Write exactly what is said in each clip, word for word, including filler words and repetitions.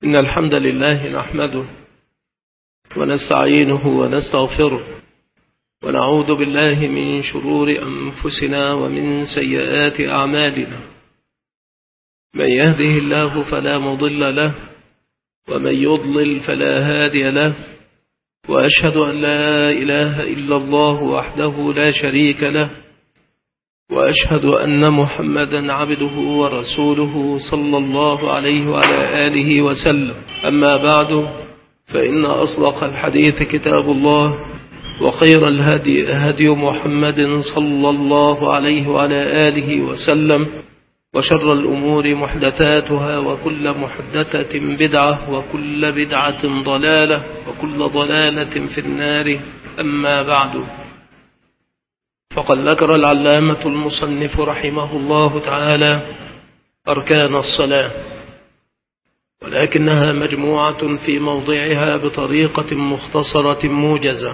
إن الحمد لله نحمده ونستعينه ونستغفره ونعوذ بالله من شرور أنفسنا ومن سيئات أعمالنا. من يهده الله فلا مضل له ومن يضلل فلا هادي له، وأشهد أن لا إله إلا الله وحده لا شريك له، وأشهد أن محمدا عبده ورسوله صلى الله عليه وعلى آله وسلم. أما بعد، فإن أصدق الحديث كتاب الله، وخير الهدي هدي محمد صلى الله عليه وعلى آله وسلم، وشر الأمور محدثاتها، وكل محدثة بدعة، وكل بدعة ضلالة، وكل ضلالة في النار. أما بعد، فقد ذكر العلامة المصنف رحمه الله تعالى أركان الصلاة، ولكنها مجموعة في موضعها بطريقة مختصرة موجزة،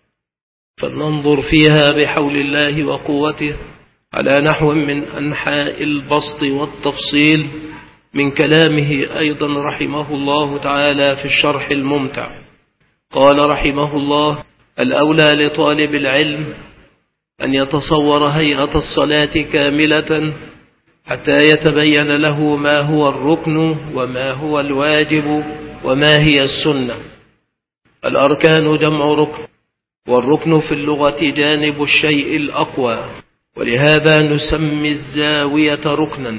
فلننظر فيها بحول الله وقوته على نحو من أنحاء البسط والتفصيل من كلامه أيضا رحمه الله تعالى في الشرح الممتع. قال رحمه الله: الأولى لطالب العلم أن يتصور هيئة الصلاة كاملة حتى يتبين له ما هو الركن وما هو الواجب وما هي السنة. الأركان جمع ركن، والركن في اللغة جانب الشيء الأقوى، ولهذا نسمي الزاوية ركنا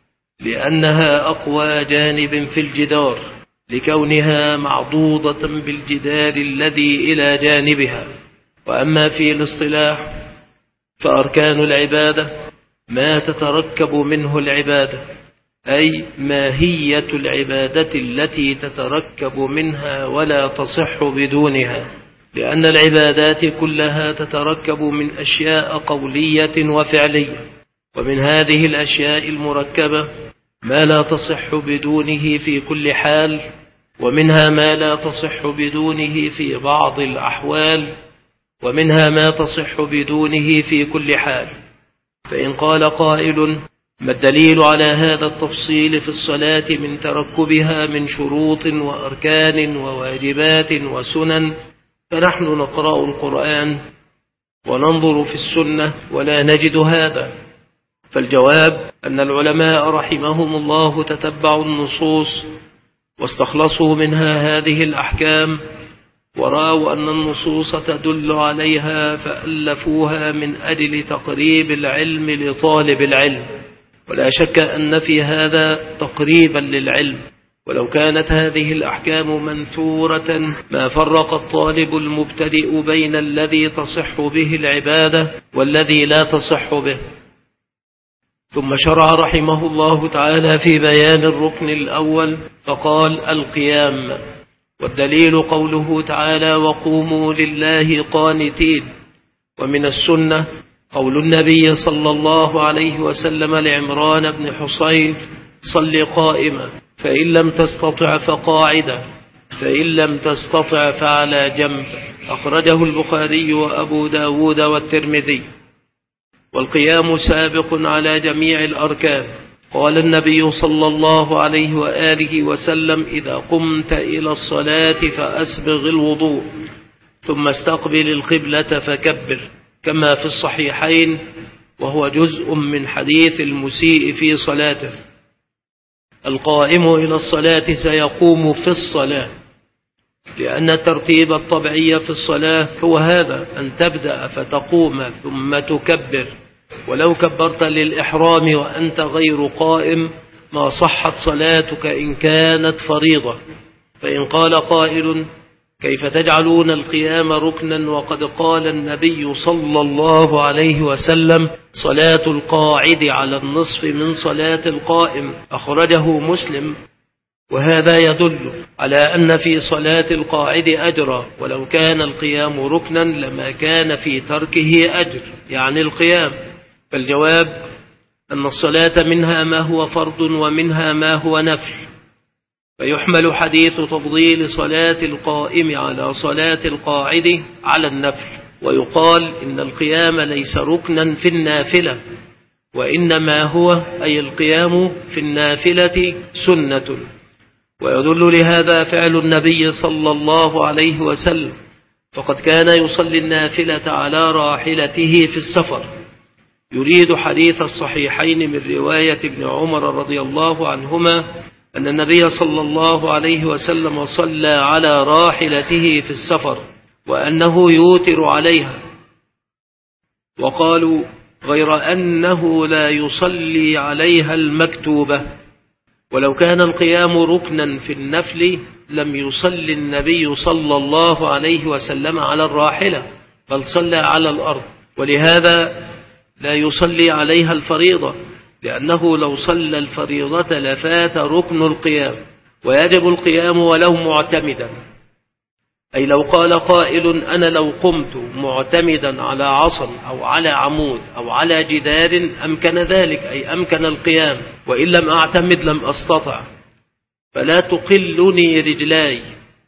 لأنها أقوى جانب في الجدار، لكونها معضوضة بالجدار الذي إلى جانبها. وأما في الاصطلاح فأركان العبادة ما تتركب منه العبادة، أي ماهية العبادة التي تتركب منها ولا تصح بدونها، لأن العبادات كلها تتركب من أشياء قولية وفعلية، ومن هذه الأشياء المركبة ما لا تصح بدونه في كل حال، ومنها ما لا تصح بدونه في بعض الأحوال، ومنها ما تصح بدونه في كل حال. فإن قال قائل: ما الدليل على هذا التفصيل في الصلاة من تركبها من شروط وأركان وواجبات وسنن؟ فنحن نقرأ القرآن وننظر في السنة ولا نجد هذا. فالجواب أن العلماء رحمهم الله تتبعوا النصوص واستخلصوا منها هذه الأحكام، ورأوا أن النصوص تدل عليها فألفوها من أجل تقريب العلم لطالب العلم، ولا شك أن في هذا تقريبا للعلم. ولو كانت هذه الأحكام منثورة ما فرق الطالب المبتدئ بين الذي تصح به العبادة والذي لا تصح به. ثم شرع رحمه الله تعالى في بيان الركن الأول فقال: القيام. والدليل قوله تعالى: وقوموا لله قانتين. ومن السنة قول النبي صلى الله عليه وسلم لعمران بن حصين: صل قائما، فإن لم تستطع فقاعدا، فإن لم تستطع فعلى جنب. أخرجه البخاري وأبو داود والترمذي. والقيام سابق على جميع الأركان. قال النبي صلى الله عليه وآله وسلم: إذا قمت إلى الصلاة فأسبغ الوضوء، ثم استقبل القبلة فكبر، كما في الصحيحين، وهو جزء من حديث المسيء في صلاته. القائم إلى الصلاة سيقوم في الصلاة، لأن الترتيب الطبيعي في الصلاة هو هذا: أن تبدأ فتقوم ثم تكبر. ولو كبرت للإحرام وأنت غير قائم ما صحت صلاتك إن كانت فريضة. فإن قال قائل: كيف تجعلون القيام ركنا وقد قال النبي صلى الله عليه وسلم: صلاة القاعد على النصف من صلاة القائم؟ أخرجه مسلم. وهذا يدل على أن في صلاة القاعد أجرا، ولو كان القيام ركنا لما كان في تركه أجر، يعني القيام. فالجواب أن الصلاة منها ما هو فرض ومنها ما هو نفل، فيحمل حديث تفضيل صلاة القائم على صلاة القاعد على النفل، ويقال إن القيام ليس ركنا في النافلة، وإنما هو أي القيام في النافلة سنة. ويدل لهذا فعل النبي صلى الله عليه وسلم، فقد كان يصلي النافلة على راحلته في السفر. يريد حديث الصحيحين من رواية ابن عمر رضي الله عنهما أن النبي صلى الله عليه وسلم صلى على راحلته في السفر وأنه يوتر عليها، وقالوا غير أنه لا يصلي عليها المكتوبة. ولو كان القيام ركنا في النفل لم يصلي النبي صلى الله عليه وسلم على الراحلة، بل صلى على الأرض، ولهذا لا يصلي عليها الفريضة، لأنه لو صلى الفريضة لفات ركن القيام، ويجب القيام ولو معتمدا. أي لو قال قائل أنا لو قمت معتمدا على عصا أو على عمود أو على جدار أمكن ذلك، أي أمكن القيام، وإن لم أعتمد لم أستطع، فلا تقلني رجلاي.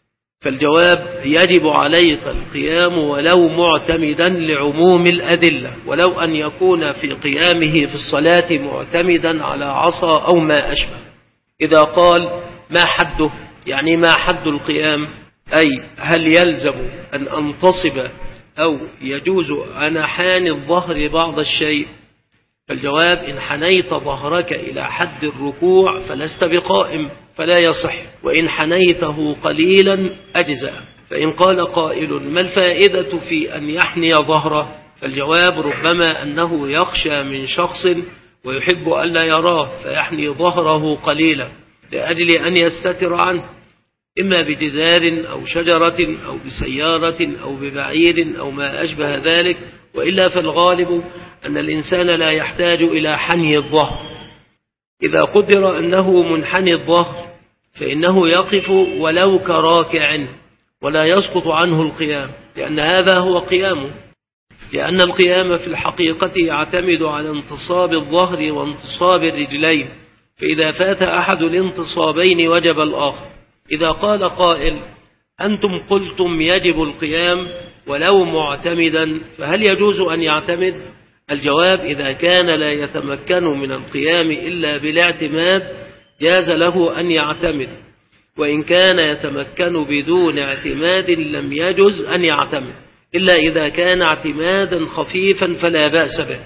فالجواب يجب عليك القيام ولو معتمدا لعموم الأدلة، ولو أن يكون في قيامه في الصلاة معتمدا على عصا أو ما أشبه. إذا قال ما حده، يعني ما حد القيام، أي هل يلزم أن أنتصب أو يجوز أن أحاني الظهر بعض الشيء؟ فالجواب إن حنيت ظهرك إلى حد الركوع فلست بقائم فلا يصح، وإن حنيته قليلا أجزأ. فإن قال قائل ما الفائدة في أن يحني ظهره؟ فالجواب ربما أنه يخشى من شخص ويحب ألا يراه فيحني ظهره قليلا لأجل أن يستتر عنه، إما بجدار أو شجرة أو بسيارة أو ببعير أو ما أشبه ذلك، وإلا فالغالب أن الإنسان لا يحتاج إلى حني الظهر. إذا قدر أنه منحني الظهر فإنه يقف ولو كراكع ولا يسقط عنه القيام، لأن هذا هو قيامه، لأن القيام في الحقيقة يعتمد على انتصاب الظهر وانتصاب الرجلين، فإذا فات أحد الانتصابين وجب الآخر. إذا قال قائل أنتم قلتم يجب القيام ولو معتمدا، فهل يجوز أن يعتمد؟ الجواب إذا كان لا يتمكن من القيام إلا بالاعتماد جاز له أن يعتمد، وإن كان يتمكن بدون اعتماد لم يجوز أن يعتمد، إلا إذا كان اعتمادا خفيفا فلا بأس به.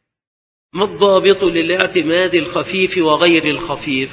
ما الضابط للاعتماد الخفيف وغير الخفيف؟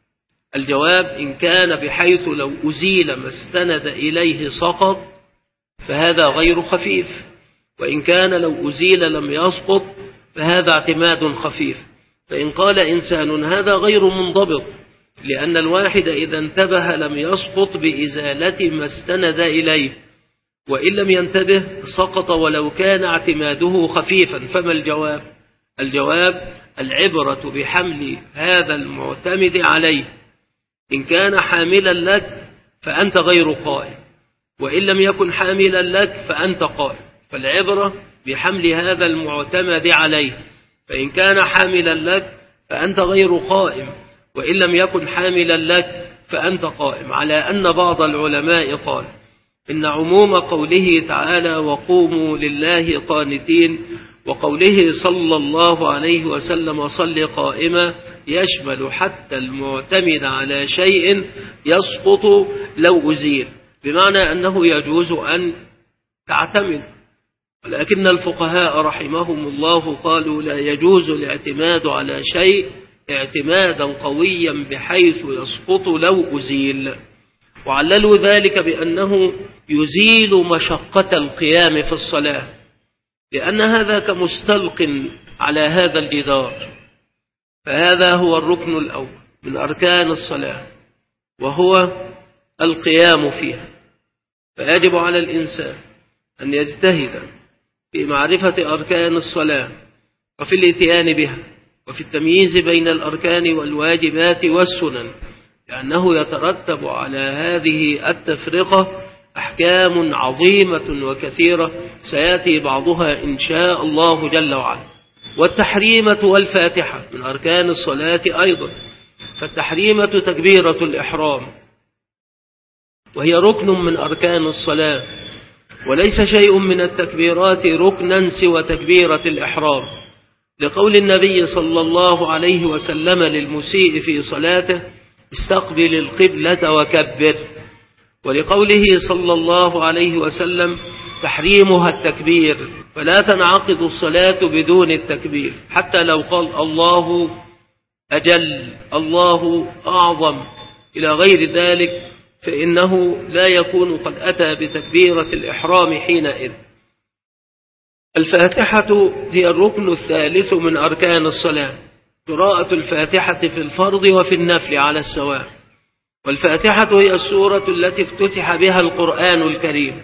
الجواب إن كان بحيث لو أزيل ما استند إليه سقط فهذا غير خفيف، وإن كان لو أزيل لم يسقط فهذا اعتماد خفيف. فإن قال إنسان هذا غير منضبط، لأن الواحد إذا انتبه لم يسقط بإزالة ما استند إليه، وإن لم ينتبه سقط ولو كان اعتماده خفيفا. فما الجواب؟ الجواب العبرة بحمل هذا المعتمد عليه، إن كان حاملا لك فأنت غير قائم، وإن لم يكن حاملا لك فأنت قائم. فالعبرة بحمل هذا المعتمد عليه، فإن كان حاملا لك فأنت غير قائم، وإن لم يكن حاملا لك فأنت قائم. على أن بعض العلماء قال إن عموم قوله تعالى وقوموا لله قانتين وقوله صلى الله عليه وسلم صل قائما يشمل حتى المعتمد على شيء يسقط لو أزيل، بمعنى أنه يجوز أن تعتمد. ولكن الفقهاء رحمهم الله قالوا لا يجوز الاعتماد على شيء اعتمادا قويا بحيث يسقط لو أزيل، وعللوا ذلك بأنه يزيل مشقة القيام في الصلاة، لأن هذا كمستلق على هذا الجدار، فهذا هو الركن الأول من أركان الصلاة وهو القيام فيها. فيجب على الإنسان أن يجتهد في معرفة أركان الصلاة وفي الاتيان بها وفي التمييز بين الأركان والواجبات والسنن، لأنه يترتب على هذه التفرقة أحكام عظيمة وكثيرة سيأتي بعضها إن شاء الله جل وعلا. والتحريمة والفاتحة من أركان الصلاة أيضا، فالتحريمة تكبيرة الإحرام وهي ركن من أركان الصلاة، وليس شيء من التكبيرات ركنا سوى تكبيرة الإحرام، لقول النبي صلى الله عليه وسلم للمسيء في صلاته استقبل القبلة وكبر، ولقوله صلى الله عليه وسلم تحريمها التكبير، فلا تنعقد الصلاة بدون التكبير، حتى لو قال الله أجل الله أعظم إلى غير ذلك فإنه لا يكون قد أتى بتكبيرة الإحرام حينئذ. الفاتحة هي الركن الثالث من أركان الصلاة، قراءة الفاتحة في الفرض وفي النفل على السواء، والفاتحة هي السورة التي افتتح بها القرآن الكريم،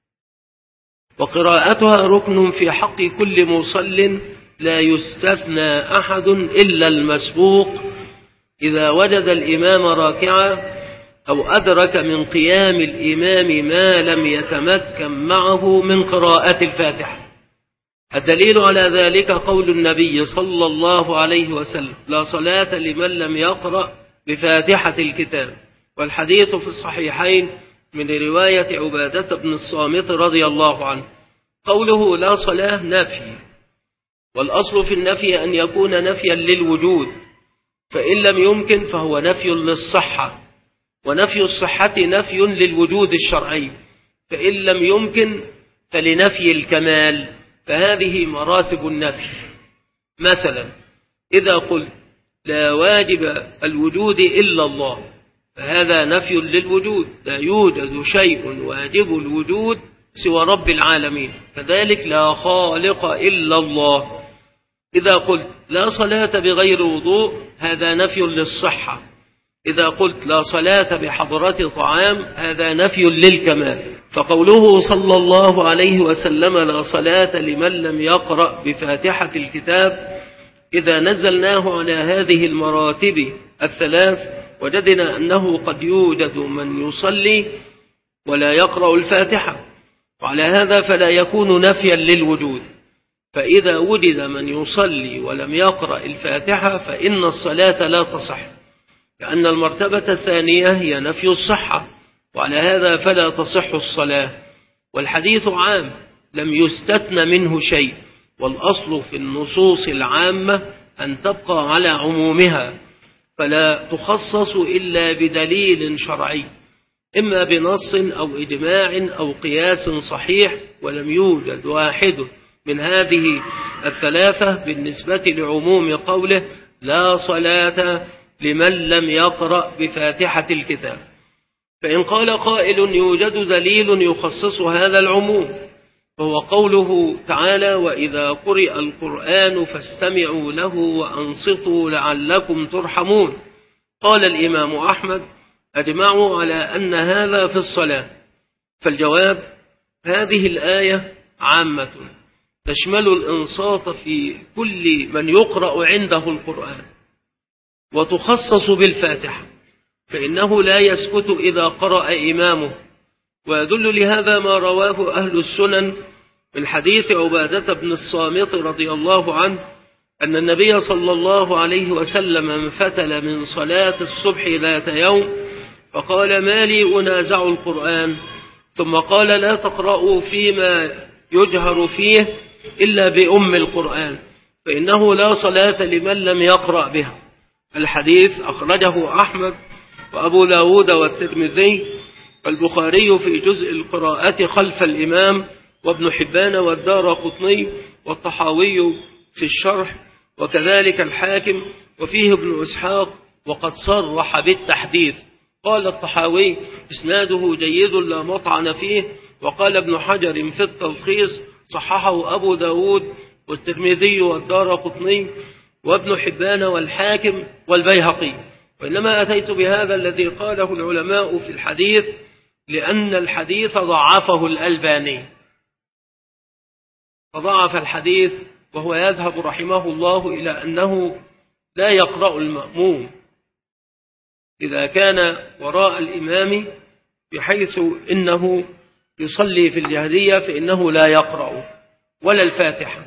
وقراءتها ركن في حق كل مصل لا يستثنى أحد إلا المسبوق إذا وجد الإمام راكعا أو أدرك من قيام الإمام ما لم يتمكن معه من قراءة الفاتحة. الدليل على ذلك قول النبي صلى الله عليه وسلم لا صلاة لمن لم يقرأ بفاتحة الكتاب، والحديث في الصحيحين من رواية عبادة بن الصامت رضي الله عنه. قوله لا صلاة نفي، والأصل في النفي أن يكون نفيا للوجود، فإن لم يمكن فهو نفي للصحة، ونفي الصحة نفي للوجود الشرعي، فإن لم يمكن فلنفي الكمال، فهذه مراتب النفي. مثلا إذا قلت لا واجب الوجود إلا الله، فهذا نفي للوجود، لا يوجد شيء واجب الوجود سوى رب العالمين، كذلك لا خالق إلا الله. إذا قلت لا صلاة بغير وضوء، هذا نفي للصحة. إذا قلت لا صلاة بحضرة طعام، هذا نفي للكمال. فقوله صلى الله عليه وسلم لا صلاة لمن لم يقرأ بفاتحة الكتاب، إذا نزلناه على هذه المراتب الثلاث وجدنا أنه قد يوجد من يصلي ولا يقرأ الفاتحة، وعلى هذا فلا يكون نفيا للوجود. فإذا وجد من يصلي ولم يقرأ الفاتحة فإن الصلاة لا تصح، لأن المرتبة الثانية هي نفي الصحة، وعلى هذا فلا تصح الصلاة. والحديث عام لم يستثن منه شيء، والأصل في النصوص العامة أن تبقى على عمومها، فلا تخصص إلا بدليل شرعي، إما بنص أو إجماع أو قياس صحيح، ولم يوجد واحد من هذه الثلاثة بالنسبة لعموم قوله لا صلاة لمن لم يقرأ بفاتحة الكتاب. فإن قال قائل يوجد دليل يخصص هذا العموم، فهو قوله تعالى وإذا قرئ القرآن فاستمعوا له وأنصتوا لعلكم ترحمون. قال الإمام أحمد أجمعوا على أن هذا في الصلاة. فالجواب هذه الآية عامة تشمل الإنصات في كل من يقرأ عنده القرآن، وتخصص بالفاتحة، فإنه لا يسكت إذا قرأ إمامه. ويدل لهذا ما رواه أهل السنن من حديث عبادة بن الصامت رضي الله عنه أن النبي صلى الله عليه وسلم انفتل من صلاة الصبح ذات يوم فقال ما لي أنازع القرآن، ثم قال لا تقرأوا فيما يجهر فيه إلا بأم القرآن، فإنه لا صلاة لمن لم يقرأ بها. الحديث أخرجه أحمد وأبو داود والترمذي والبخاري في جزء القراءة خلف الإمام، وابن حبان والدارقطني والطحاوي في الشرح، وكذلك الحاكم، وفيه ابن إسحاق وقد صرح بالتحديد. قال الطحاوي إسناده جيد لا مطعن فيه، وقال ابن حجر في التلخيص صححه أبو داود والترمذي والدارقطني وابن حبان والحاكم والبيهقي. وإنما أتيت بهذا الذي قاله العلماء في الحديث لأن الحديث ضعفه الألباني، فضعف الحديث، وهو يذهب رحمه الله إلى أنه لا يقرأ المأموم إذا كان وراء الإمام، بحيث إنه يصلي في الجهرية فإنه لا يقرأ ولا الفاتحة.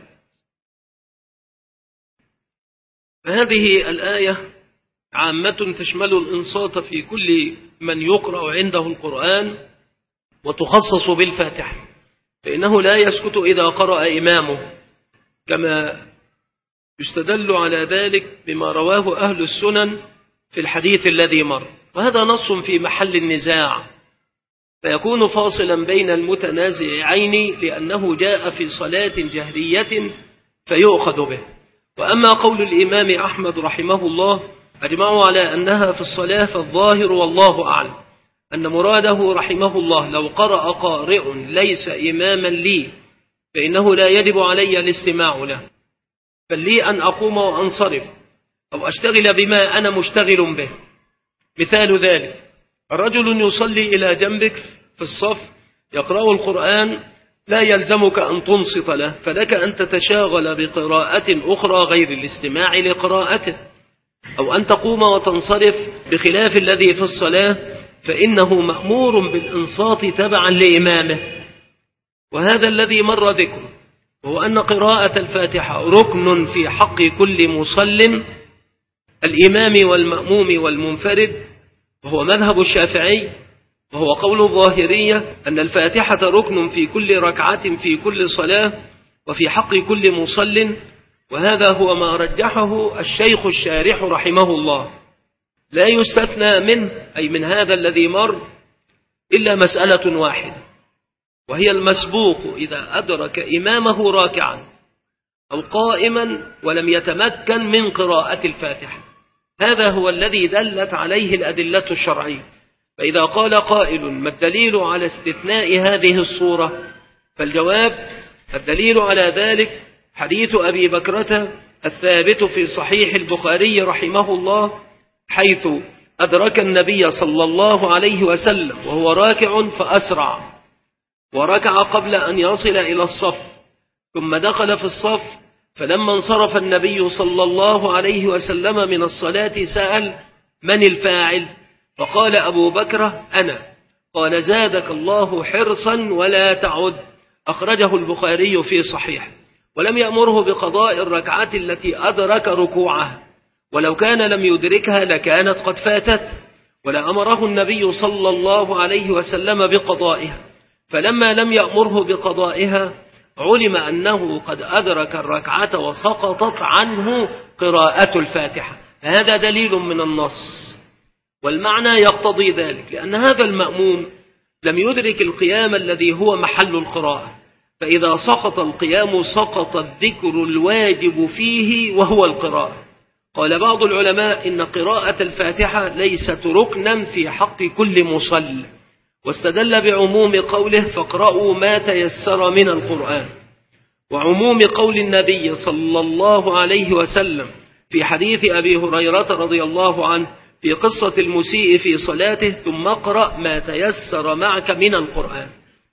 فهذه الآية عامة تشمل الإنصات في كل من يقرأ عنده القرآن، وتخصص بالفاتحة، فإنه لا يسكت إذا قرأ إمامه، كما يستدل على ذلك بما رواه أهل السنن في الحديث الذي مر، وهذا نص في محل النزاع، فيكون فاصلا بين المتنازعين لأنه جاء في صلاة جهرية فيؤخذ به. وأما قول الإمام أحمد رحمه الله أجمعوا على أنها في الصلاة فالظاهر والله أعلم أن مراده رحمه الله لو قرأ قارئ ليس إماما لي فإنه لا يجب علي الاستماع له، بل لي أن أقوم وأنصرف أو أشتغل بما أنا مشتغل به. مثال ذلك رجل يصلي إلى جنبك في الصف يقرأ القرآن لا يلزمك أن تنصت له، فلك أن تتشاغل بقراءة أخرى غير الاستماع لقراءته، أو أن تقوم وتنصرف بخلاف الذي في الصلاة فإنه مأمور بالإنصات تبعا لإمامه. وهذا الذي مر ذكره وهو أن قراءة الفاتحة ركن في حق كل مصل الإمام والمأموم والمنفرد، وهو مذهب الشافعي، وهو قول الظاهرية أن الفاتحة ركن في كل ركعة في كل صلاة وفي حق كل مصل، وهذا هو ما رجحه الشيخ الشارح رحمه الله. لا يستثنى منه أي من هذا الذي مر إلا مسألة واحدة، وهي المسبوق إذا أدرك إمامه راكعا أو قائما ولم يتمكن من قراءة الفاتحة، هذا هو الذي دلت عليه الأدلة الشرعية. فإذا قال قائل ما الدليل على استثناء هذه الصورة؟ فالجواب الدليل على ذلك حديث أبي بكرة الثابت في صحيح البخاري رحمه الله، حيث أدرك النبي صلى الله عليه وسلم وهو راكع فأسرع وركع قبل أن يصل إلى الصف، ثم دخل في الصف، فلما انصرف النبي صلى الله عليه وسلم من الصلاة سأل من الفاعل؟ فقال أبو بكر أنا. قال زادك الله حرصا ولا تعد، أخرجه البخاري في صحيح. ولم يأمره بقضاء الركعة التي أدرك ركوعها، ولو كان لم يدركها لكانت قد فاتت، ولا أمره النبي صلى الله عليه وسلم بقضائها، فلما لم يأمره بقضائها علم أنه قد أدرك الركعة وسقطت عنه قراءة الفاتحة. هذا دليل من النص، والمعنى يقتضي ذلك، لأن هذا المأموم لم يدرك القيام الذي هو محل القراءة، فإذا سقط القيام سقط الذكر الواجب فيه وهو القراءة. قال بعض العلماء إن قراءة الفاتحة ليست ركنا في حق كل مصل، واستدل بعموم قوله فاقرأوا ما تيسر من القرآن، وعموم قول النبي صلى الله عليه وسلم في حديث أبي هريرة رضي الله عنه في قصة المسيء في صلاته ثم اقرأ ما تيسر معك من القرآن.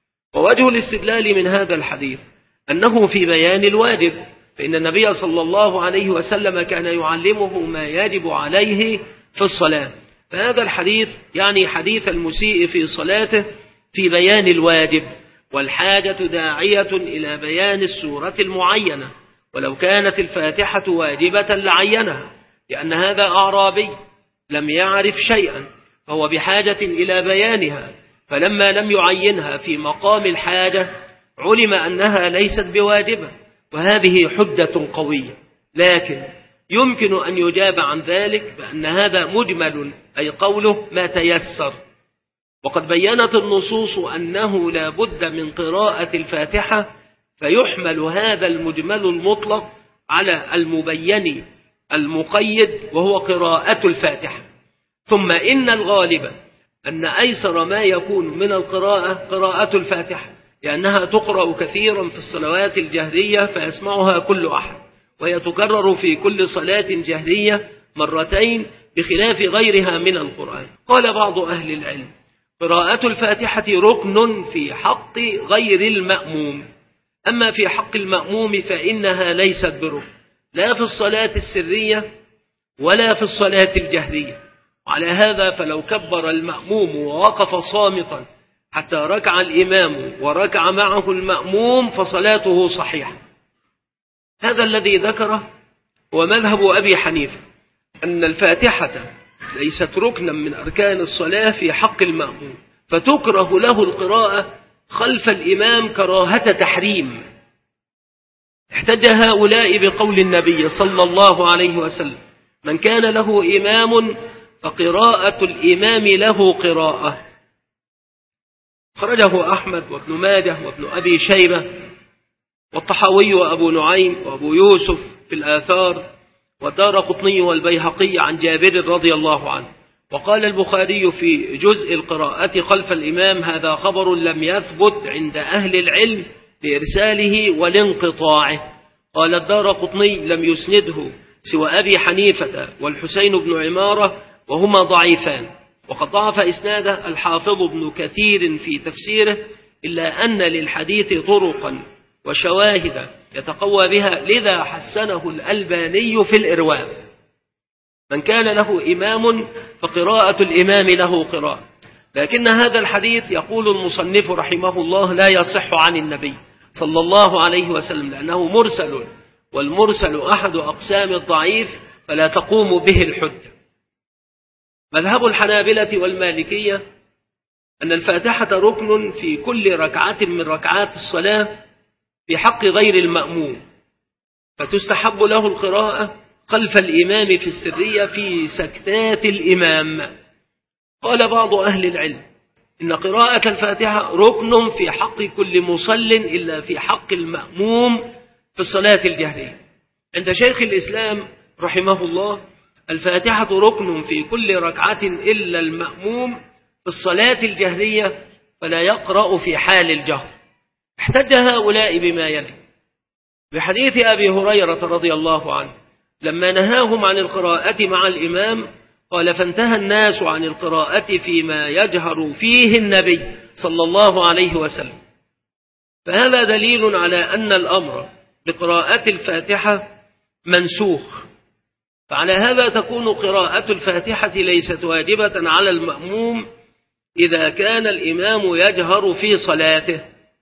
ووجه الاستدلال من هذا الحديث أنه في بيان الواجب، فإن النبي صلى الله عليه وسلم كان يعلمه ما يجب عليه في الصلاة، فهذا الحديث يعني حديث المسيء في صلاته في بيان الواجب، والحاجة داعية إلى بيان السورة المعينة، ولو كانت الفاتحة واجبة لعينها، لأن هذا أعرابي لم يعرف شيئا فهو بحاجة إلى بيانها، فلما لم يعينها في مقام الحاجة علم أنها ليست بواجبة، وهذه حجة قوية. لكن يمكن أن يجاب عن ذلك بأن هذا مجمل، أي قوله ما تيسر، وقد بيّنت النصوص أنه لا بد من قراءة الفاتحة، فيحمل هذا المجمل المطلق على المبين المقيد وهو قراءة الفاتحة. ثم إن الغالب أن أيسر ما يكون من القراءة قراءة الفاتحة، لأنها تقرأ كثيرا في الصلوات الجهرية فيسمعها كل أحد، وهي تكرر في كل صلاة جهرية مرتين بخلاف غيرها من القرآن. قال بعض أهل العلم قراءة الفاتحة ركن في حق غير المأموم، أما في حق المأموم فإنها ليست بركن لا في الصلاة السرية ولا في الصلاة الجهرية. وعلى هذا فلو كبر المأموم ووقف صامتا حتى ركع الإمام وركع معه المأموم فصلاته صحيحة. هذا الذي ذكره هو مذهب أبي حنيفة، أن الفاتحة ليست ركنا من أركان الصلاة في حق المأموم، فتكره له القراءة خلف الإمام كراهة تحريم. احتج هؤلاء بقول النبي صلى الله عليه وسلم من كان له إمام فقراءة الإمام له قراءة. خرجه أحمد وابن ماجه وابن أبي شيبة والطحاوي وأبو نعيم وأبو يوسف في الآثار والدارقطني والبيهقي عن جابر رضي الله عنه. وقال البخاري في جزء القراءة خلف الإمام: هذا خبر لم يثبت عند أهل العلم لإرساله ولانقطاعه. قال الدارقطني: لم يسنده سوى أبي حنيفة والحسين بن عمارة وهما ضعيفان، وقد ضعف إسناده الحافظ ابن كثير في تفسيره، إلا أن للحديث طرقا وشواهد يتقوى بها، لذا حسنه الألباني في الإرواء. من كان له إمام فقراءة الإمام له قراءة. لكن هذا الحديث يقول المصنف رحمه الله لا يصح عن النبي صلى الله عليه وسلم، لأنه مرسل، والمرسل أحد أقسام الضعيف فلا تقوم به الحجة. مذهب الحنابلة والمالكية أن الفاتحة ركن في كل ركعة من ركعات الصلاة في حق غير المأموم، فتستحب له القراءة خلف الإمام في السرية في سكتات الإمام. قال بعض أهل العلم إن قراءة الفاتحة ركن في حق كل مصل إلا في حق المأموم في الصلاة الجهرية. عند شيخ الإسلام رحمه الله الفاتحة ركن في كل ركعة إلا المأموم في الصلاة الجهرية، فلا يقرأ في حال الجهر. احتج هؤلاء بما يلي: بحديث أبي هريرة رضي الله عنه لما نهاهم عن القراءة مع الإمام قال: فانتهى الناس عن القراءة فيما يجهر فيه النبي صلى الله عليه وسلم. فهذا دليل على أن الأمر بقراءة الفاتحة منسوخ، فعلى هذا تكون قراءة الفاتحة ليست واجبة على المأموم إذا كان الإمام يجهر في صلاته.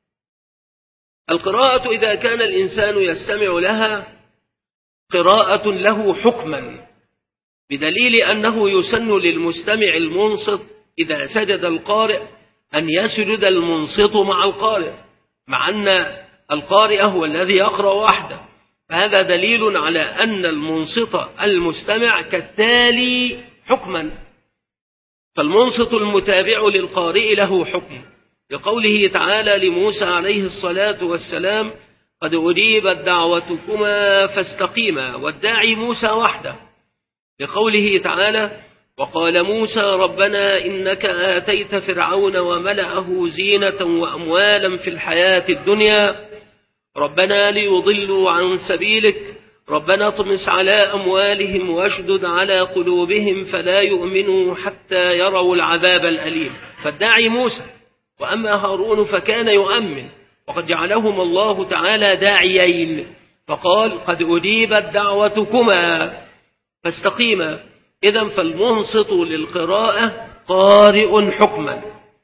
القراءة إذا كان الإنسان يستمع لها قراءة له حكما، بدليل أنه يسن للمستمع المنصت إذا سجد القارئ أن يسجد المنصت مع القارئ، مع أن القارئ هو الذي يقرأ وحده، فهذا دليل على أن المنصت المستمع كالتالي حكما. فالمنصت المتابع للقارئ له حكم، لقوله تعالى لموسى عليه الصلاة والسلام: قد أجيبت دعوتكما فاستقيما، والداعي موسى وحده، لقوله تعالى: وقال موسى ربنا إنك آتيت فرعون وملأه زينة وأموالا في الحياة الدنيا ربنا ليضلوا عن سبيلك ربنا اطمس على أموالهم واشدد على قلوبهم فلا يؤمنوا حتى يروا العذاب الأليم. فالداعي موسى، وأما هارون فكان يؤمن، وقد جعلهم الله تعالى داعيين، فقال: قد أجيبت دعوتكما فاستقيما. إذن فالمنصت للقراءة قارئ حكما.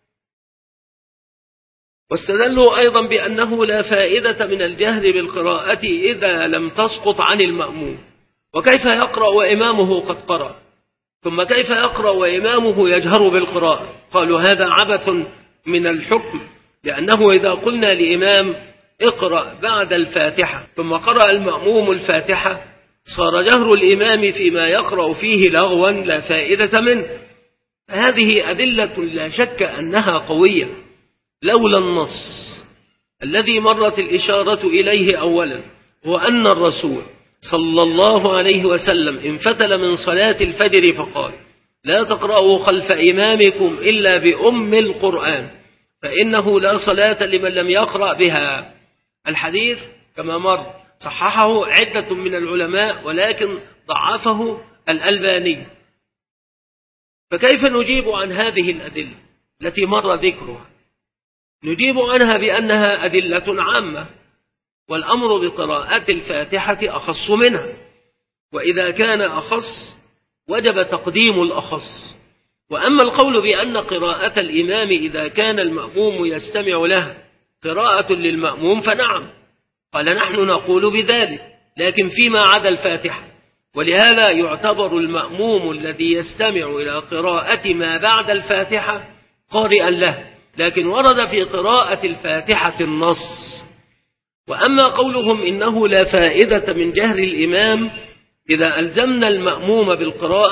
واستدلوا أيضا بأنه لا فائدة من الجهر بالقراءة إذا لم تسقط عن المأموم. وكيف يقرأ وإمامه قد قرأ؟ ثم كيف يقرأ وإمامه يجهر بالقراءة؟ قالوا هذا عبث من الحكم، لأنه إذا قلنا لإمام اقرأ بعد الفاتحة ثم قرأ المأموم الفاتحة صار جهر الإمام فيما يقرأ فيه لغوا لا فائدة منه. هذه أدلة لا شك أنها قوية، لولا النص الذي مرت الإشارة إليه أولا، هو أن الرسول صلى الله عليه وسلم انفتل من صلاة الفجر فقال: لا تقرأوا خلف إمامكم إلا بأم القرآن فإنه لا صلاة لمن لم يقرأ بها. الحديث كما مر صححه عدة من العلماء ولكن ضعفه الألباني. فكيف نجيب عن هذه الأدلة التي مر ذكرها؟ نجيب عنها بأنها أدلة عامة، والأمر بقراءة الفاتحة أخص منها، وإذا كان أخص وجب تقديم الأخص. وأما القول بأن قراءة الإمام إذا كان المأموم يستمع لها قراءة للمأموم فنعم، قال نحن نقول بذلك، لكن فيما عدا الفاتحة. ولهذا يعتبر المأموم الذي يستمع إلى قراءة ما بعد الفاتحة قارئا له، لكن ورد في قراءة الفاتحة النص. وأما قولهم إنه لا فائدة من جهر الإمام إذا ألزمنا المأموم بالقراءة،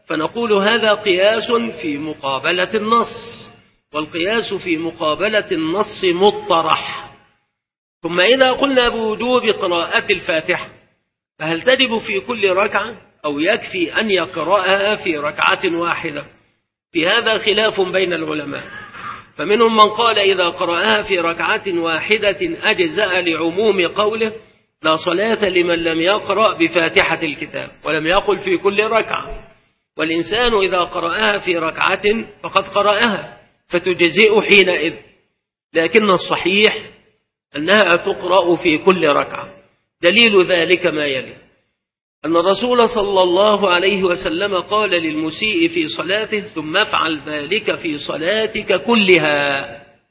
فنقول هذا قياس في مقابلة النص، والقياس في مقابلة النص مطرح. ثم إذا قلنا بوجوب قراءة الفاتحة فهل تجب في كل ركعة أو يكفي أن يقرأها في ركعة واحدة؟ في هذا خلاف بين العلماء، فمنهم من قال إذا قرأها في ركعة واحدة أجزأ لعموم قوله لا صلاة لمن لم يقرأ بفاتحة الكتاب، ولم يقل في كل ركعة، والإنسان إذا قرأها في ركعة فقد قرأها فتجزئ حينئذ، لكن الصحيح أنها تقرأ في كل ركعة. دليل ذلك ما يلي: أن الرسول صلى الله عليه وسلم قال للمسيء في صلاته ثم افعل ذلك في صلاتك كلها،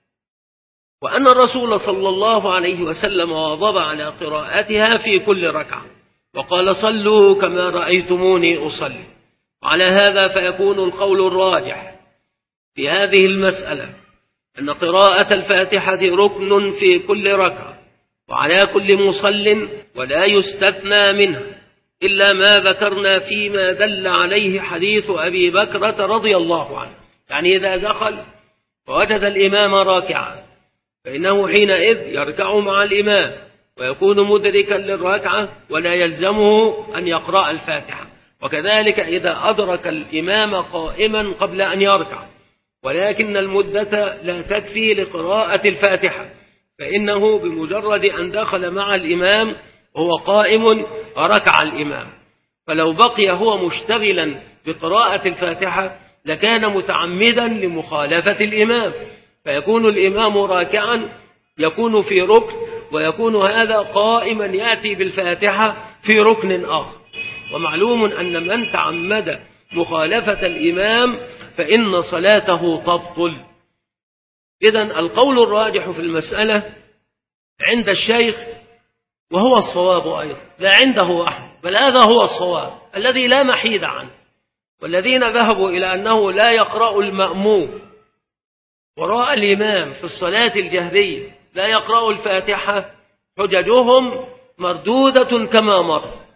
وأن الرسول صلى الله عليه وسلم واظب على قراءتها في كل ركعة وقال صلوا كما رأيتموني أصلي. وعلى هذا فيكون القول الراجح في هذه المسألة أن قراءة الفاتحة ركن في كل ركعة وعلى كل مصل، ولا يستثنى منه إلا ما ذكرنا فيما دل عليه حديث أبي بكرة رضي الله عنه. يعني إذا دخل فوجد الإمام راكعا فإنه حينئذ يركع مع الإمام ويكون مدركا للركعة ولا يلزمه أن يقرأ الفاتحة. وكذلك إذا أدرك الإمام قائما قبل أن يركع ولكن المدة لا تكفي لقراءة الفاتحة، فإنه بمجرد أن دخل مع الإمام وهو قائم ركع الإمام، فلو بقي هو مشتغلا بقراءة الفاتحة لكان متعمدا لمخالفة الإمام، فيكون الإمام راكعا يكون في ركن ويكون هذا قائما يأتي بالفاتحة في ركن آخر. ومعلوم أن من تعمد مخالفة الإمام فإن صلاته تبطل. إذن القول الراجح في المسألة عند الشيخ وهو الصواب أيضا، لا عنده أحد، بل هذا هو الصواب الذي لا محيد عنه. والذين ذهبوا إلى أنه لا يقرأ المأموم وراء الإمام في الصلاة الجهرية لا يقرأ الفاتحة حججهم مردودة كما مر.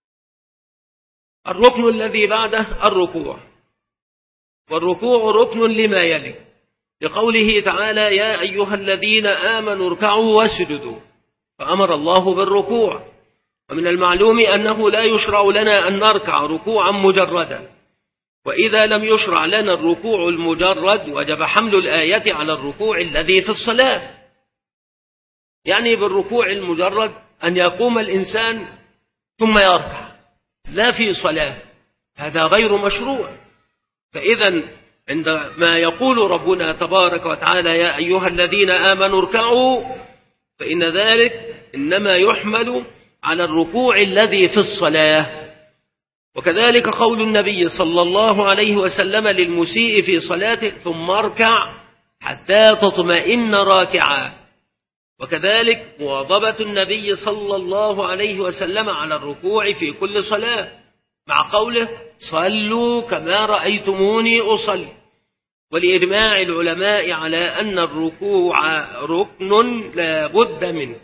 الركن الذي بعده الركوع، والركوع ركن لما يلي لقوله تعالى يا أيها الذين آمنوا اركعوا واسجدوا، فأمر الله بالركوع. ومن المعلوم أنه لا يشرع لنا أن نركع ركوعا مجردا، وإذا لم يشرع لنا الركوع المجرد وجب حمل الآية على الركوع الذي في الصلاة. يعني بالركوع المجرد أن يقوم الإنسان ثم يركع، لا في صلاة، هذا غير مشروع. فإذا عندما يقول ربنا تبارك وتعالى يا أيها الذين آمنوا اركعوا، فإن ذلك إنما يحمل على الركوع الذي في الصلاة. وكذلك قول النبي صلى الله عليه وسلم للمسيء في صلاته ثم اركع حتى تطمئن راكعا. وكذلك مواظبة النبي صلى الله عليه وسلم على الركوع في كل صلاة مع قوله صلوا كما رأيتموني أصلي. ولإجماع العلماء على أن الركوع ركن لا بد منه.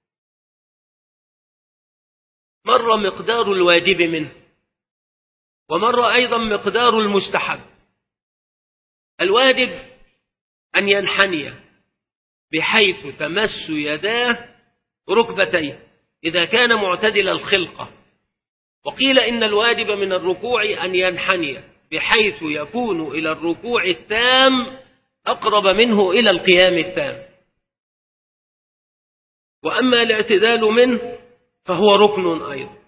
مر مقدار الواجب منه، ومر أيضا مقدار المستحب. الواجب أن ينحني بحيث تمس يداه ركبتيه إذا كان معتدل الخلقة، وقيل إن الواجب من الركوع أن ينحني بحيث يكون إلى الركوع التام أقرب منه إلى القيام التام. وأما الاعتدال منه فهو ركن أيضا.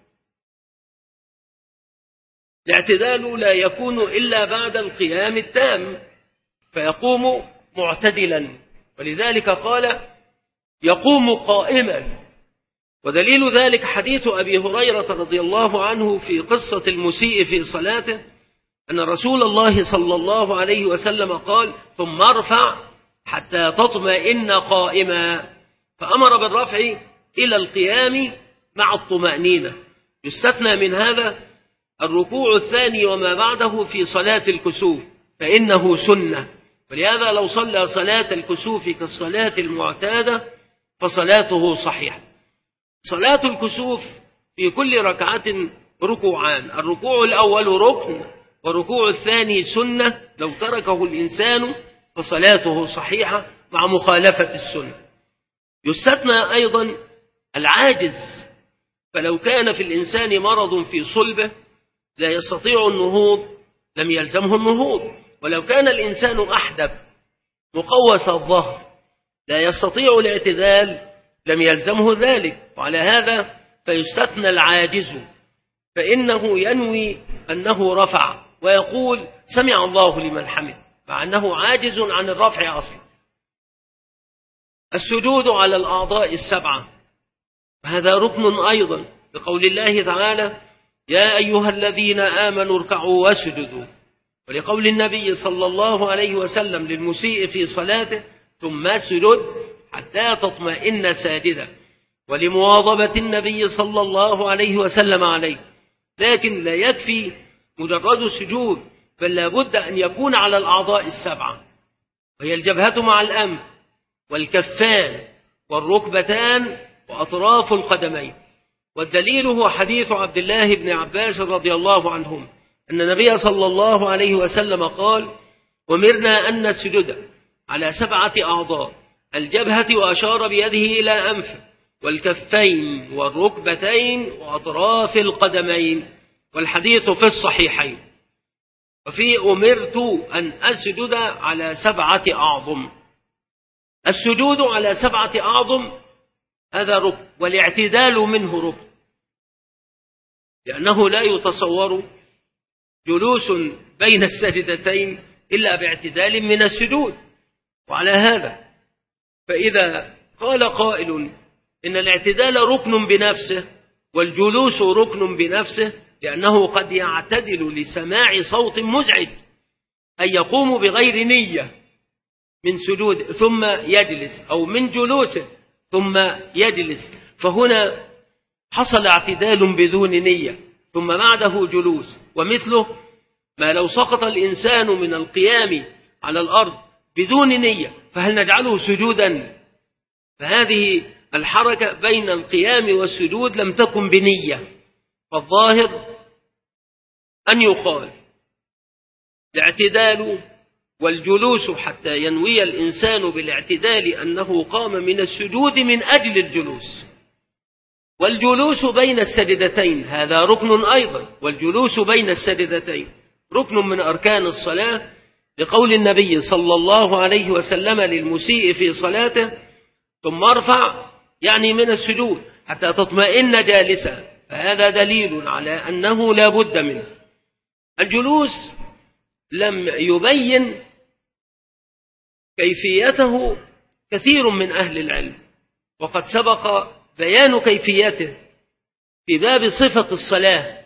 الاعتدال لا يكون إلا بعد القيام التام، فيقوم معتدلا، ولذلك قال يقوم قائما. ودليل ذلك حديث أبي هريرة رضي الله عنه في قصة المسيء في صلاته أن رسول الله صلى الله عليه وسلم قال ثم ارفع حتى تطمئن قائما، فأمر بالرفع إلى القيام مع الطمأنينة. يستثنى من هذا الركوع الثاني وما بعده في صلاة الكسوف فإنه سنة، ولهذا لو صلى صلاة الكسوف كالصلاة المعتادة فصلاته صحيحة. صلاة الكسوف في كل ركعة ركوعان، الركوع الأول ركن وركوع الثاني سنة، لو تركه الإنسان فصلاته صحيحة مع مخالفة السنة. يستثنى أيضا العاجز، فلو كان في الإنسان مرض في صلبه لا يستطيع النهوض لم يلزمه النهوض، ولو كان الإنسان أحدب مقوس الظهر لا يستطيع الاعتدال لم يلزمه ذلك. وعلى هذا فيستثنى العاجز، فإنه ينوي أنه رفع ويقول سمع الله لمن حمد، مع أنه عاجز عن الرفع أصلا. السجود على الأعضاء السبعة هذا ركن أيضا، بقول الله تعالى يا أيها الذين آمنوا اركعوا واسجدوا، ولقول النبي صلى الله عليه وسلم للمسيء في صلاته ثم اسجد حتى تطمئن ساجدا، ولمواظبة النبي صلى الله عليه وسلم عليه. لكن لا يكفي مجرد السجود، بل لا بد أن يكون على الأعضاء السبعة، وهي الجبهة مع الأنف والكفان والركبتان وأطراف القدمين. والدليل هو حديث عبد الله بن عباس رضي الله عنهم أن النبي صلى الله عليه وسلم قال أمرنا أن نسجد على سبعة أعضاء: الجبهة، وأشار بيده إلى أنفه، والكفين والركبتين وأطراف القدمين. والحديث في الصحيحين. وفي أمرت أن أسجد على سبعة أعظم. السجود على سبعة أعظم هذا ركن، والاعتدال منه ركن، لأنه لا يتصور جلوس بين السجدتين إلا باعتدال من السجود. وعلى هذا فإذا قال قائل إن الاعتدال ركن بنفسه والجلوس ركن بنفسه، لأنه قد يعتدل لسماع صوت مزعج، أن يقوم بغير نية من سجود ثم يجلس، أو من جلوسه ثم يجلس، فهنا حصل اعتدال بدون نية ثم بعده جلوس. ومثله ما لو سقط الإنسان من القيام على الأرض بدون نية، فهل نجعله سجودا؟ فهذه الحركة بين القيام والسجود لم تكن بنية. فالظاهر أن يقال الاعتدال والجلوس حتى ينوي الإنسان بالاعتدال أنه قام من السجود من أجل الجلوس. والجلوس بين السجدتين هذا ركن أيضا، والجلوس بين السجدتين ركن من أركان الصلاة، لقول النبي صلى الله عليه وسلم للمسيء في صلاته ثم ارفع، يعني من السجود حتى تطمئن جالسا، فهذا دليل على أنه لا بد منه. الجلوس لم يبين كيفيته كثير من أهل العلم، وقد سبق بيان كيفيته في باب صفة الصلاة،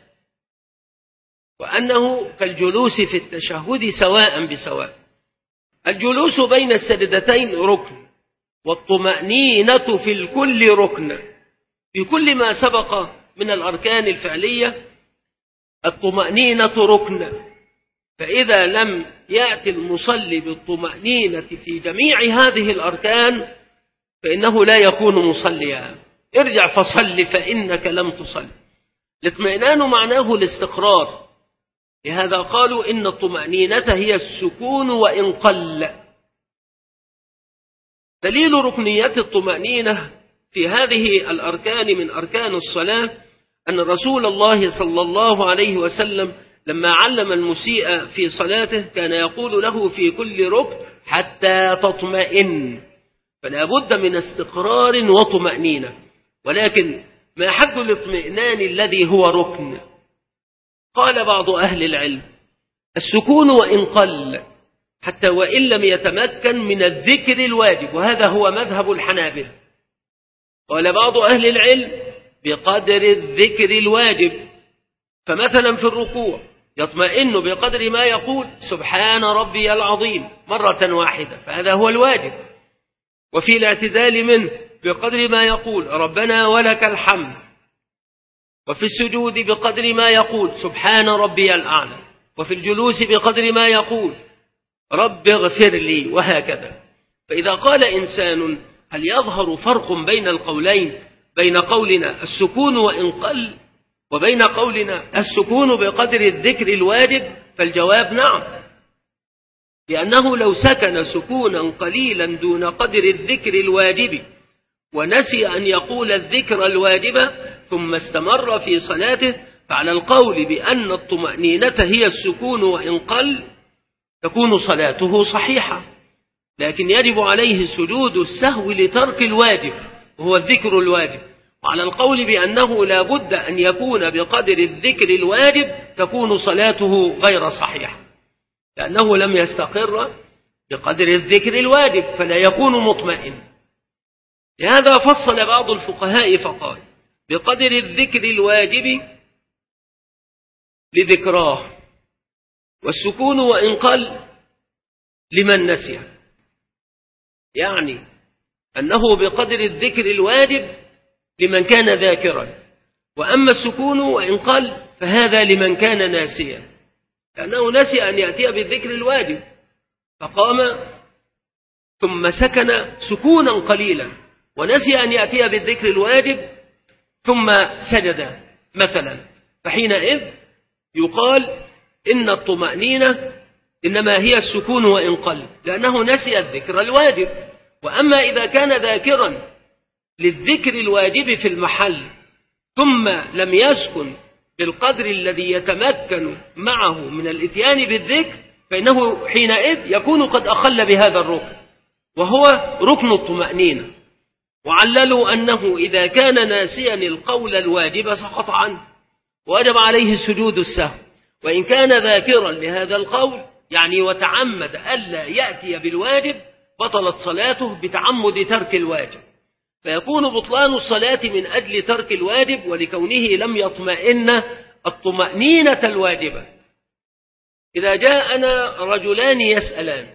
وأنه كالجلوس في التشهد سواء بسواء. الجلوس بين السجدتين ركن، والطمأنينة في الكل ركن. في كل ما سبق من الأركان الفعلية الطمأنينة ركن، فإذا لم يأتي المصلي بالطمأنينة في جميع هذه الأركان فإنه لا يكون مصليا. ارجع فصل فإنك لم تصل. الاطمئنان معناه الاستقرار، لهذا قالوا إن الطمأنينة هي السكون وإن قل. دليل ركنية الطمأنينة في هذه الأركان من أركان الصلاة أن رسول الله صلى الله عليه وسلم لما علم المسيء في صلاته كان يقول له في كل ركن حتى تطمئن، فلا بد من استقرار وطمأنينة. ولكن ما حد الاطمئنان الذي هو ركن؟ قال بعض أهل العلم السكون وإن قل، حتى وإن لم يتمكن من الذكر الواجب، وهذا هو مذهب الحنابلة. قال بعض أهل العلم بقدر الذكر الواجب، فمثلا في الركوع يطمئن بقدر ما يقول سبحان ربي العظيم مرة واحدة، فهذا هو الواجب. وفي الاعتدال منه بقدر ما يقول ربنا ولك الحمد. وفي السجود بقدر ما يقول سبحان ربي الأعلى. وفي الجلوس بقدر ما يقول رب اغفر لي، وهكذا. فإذا قال إنسان هل يظهر فرق بين القولين، بين قولنا السكون وإن قل وبين قولنا السكون بقدر الذكر الواجب، فالجواب نعم، لأنه لو سكن سكونا قليلا دون قدر الذكر الواجب ونسي أن يقول الذكر الواجب ثم استمر في صلاته، فعلى القول بأن الطمأنينة هي السكون وإن قل تكون صلاته صحيحة، لكن يجب عليه سجود السهو لترك الواجب وهو الذكر الواجب. وعلى القول بأنه لا بد أن يكون بقدر الذكر الواجب تكون صلاته غير صحيحة، لأنه لم يستقر بقدر الذكر الواجب فلا يكون مطمئن. لهذا فصل بعض الفقهاء فقال بقدر الذكر الواجب لذكراه، والسكون وإن قل لمن نسي، يعني أنه بقدر الذكر الواجب لمن كان ذاكرا، وأما السكون وإن قل فهذا لمن كان ناسيا، لأنه نسي أن يأتي بالذكر الواجب فقام ثم سكن سكونا قليلا ونسي أن يأتي بالذكر الواجب ثم سجد مثلا، فحينئذ يقال إن الطمأنينة إنما هي السكون وإن قل، لأنه نسي الذكر الواجب. وأما إذا كان ذاكرا للذكر الواجب في المحل ثم لم يسكن بالقدر الذي يتمكن معه من الاتيان بالذكر، فإنه حينئذ يكون قد أخل بهذا الركن وهو ركن الطمأنينة. وعللوا أنه إذا كان ناسيا القول الواجب سقط عنه ووجب عليه سجود السهو، وإن كان ذاكرا لهذا القول يعني وتعمد ألا يأتي بالواجب بطلت صلاته بتعمد ترك الواجب، فيكون بطلان الصلاة من أجل ترك الواجب ولكونه لم يطمئن الطمأنينة الواجبة. إذا جاءنا رجلان يسألان،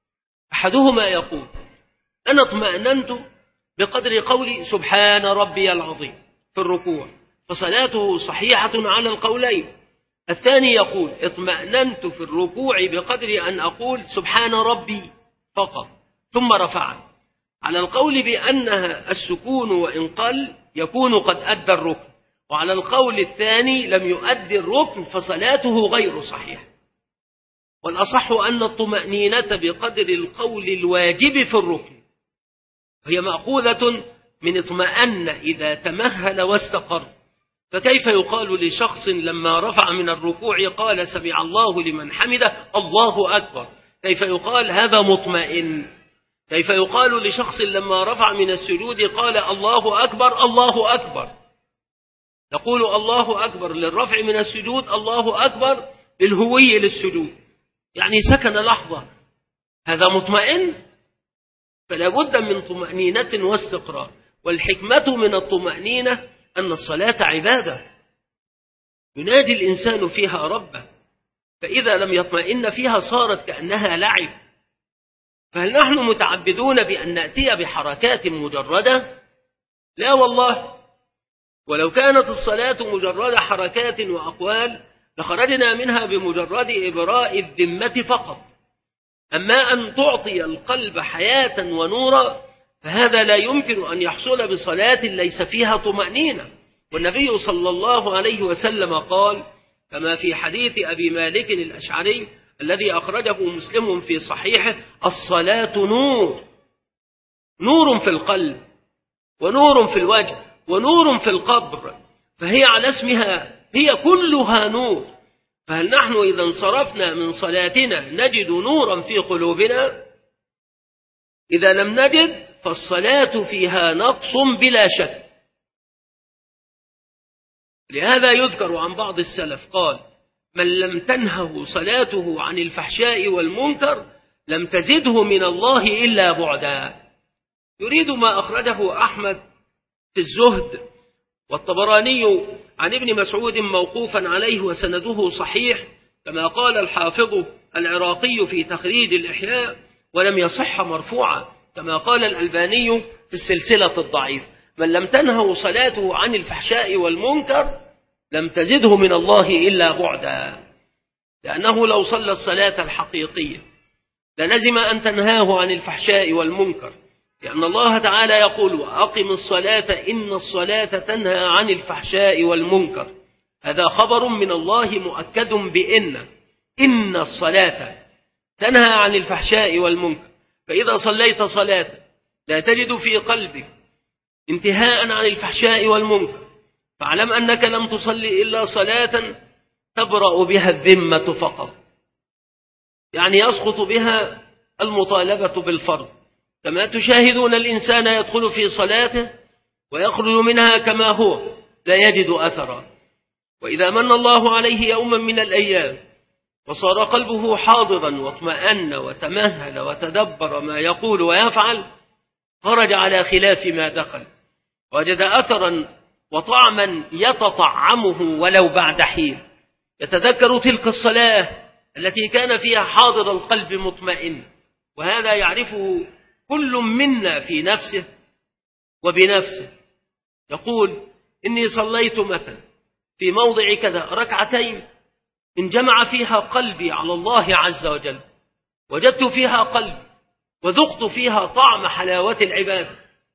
أحدهما يقول أنا اطمأننت بقدر قولي سبحان ربي العظيم في الركوع فصلاته صحيحة على القولين، الثاني يقول اطمأننت في الركوع بقدر أن أقول سبحان ربي فقط ثم رفع، على القول بأنها السكون وإن قل يكون قد أدى الركن، وعلى القول الثاني لم يؤدي الركن فصلاته غير صحيحة. والأصح أن الطمأنينة بقدر القول الواجب في الركن، وهي مأخوذة من اطمأن إذا تمهل واستقر، فكيف يقال لشخص لما رفع من الركوع قال سمع الله لمن حمده الله أكبر، كيف يقال هذا مطمئن؟ كيف يقال لشخص لما رفع من السجود قال الله أكبر الله أكبر؟ نقول الله أكبر للرفع من السجود، الله أكبر للهوي للسجود، يعني سكن لحظة، هذا مطمئن؟ فلا بد من طمأنينة واستقرار. والحكمة من الطمأنينة أن الصلاة عبادة ينادي الإنسان فيها ربه، فإذا لم يطمئن فيها صارت كأنها لعب. فهل نحن متعبدون بأن نأتي بحركات مجردة؟ لا والله، ولو كانت الصلاة مجرد حركات وأقوال لخرجنا منها بمجرد إبراء الذمة فقط. أما أن تعطي القلب حياة ونورا فهذا لا يمكن أن يحصل بصلاة ليس فيها طمأنينة. والنبي صلى الله عليه وسلم قال كما في حديث أبي مالك الأشعري الذي أخرجه مسلم في صحيحه: الصلاة نور، نور في القلب ونور في الوجه ونور في القبر، فهي على اسمها هي كلها نور. فهل نحن إذا انصرفنا من صلاتنا نجد نورا في قلوبنا؟ إذا لم نجد فالصلاة فيها نقص بلا شك. لهذا يذكر عن بعض السلف قال: من لم تنهه صلاته عن الفحشاء والمنكر لم تزده من الله إلا بعدا. يريد ما أخرجه أحمد في الزهد والطبراني عن ابن مسعود موقوفا عليه وسنده صحيح، كما قال الحافظ العراقي في تخريج الإحياء، ولم يصح مرفوعا كما قال الألباني في السلسلة الضعيف: من لم تنهه صلاته عن الفحشاء والمنكر لم تزده من الله إلا بعدا. لأنه لو صلى الصلاة الحقيقية للزم أن تنهاه عن الفحشاء والمنكر، لأن الله تعالى يقول: وأقم الصلاة إن الصلاة تنهى عن الفحشاء والمنكر. هذا خبر من الله مؤكد بإن، إن الصلاة تنهى عن الفحشاء والمنكر، فإذا صليت صلاة لا تجد في قلبك انتهاء عن الفحشاء والمنكر فاعلم أنك لم تصلي إلا صلاة تبرأ بها الذمة فقط، يعني يسقط بها المطالبة بالفرض، كما تشاهدون الإنسان يدخل في صلاته ويخرج منها كما هو لا يجد أثرا. وإذا من الله عليه يوما من الأيام وصار قلبه حاضرا واطمأن وتمهل وتدبر ما يقول ويفعل، خرج على خلاف ما دخل، وجد أثرا وطعما يتطعمه ولو بعد حين، يتذكر تلك الصلاة التي كان فيها حاضر القلب مطمئن، وهذا يعرفه كل منا في نفسه وبنفسه. يقول إني صليت مثلا في موضع كذا ركعتين إن جمع فيها قلبي على الله عز وجل، وجدت فيها قلبي وذقت فيها طعم حلاوة العبادة،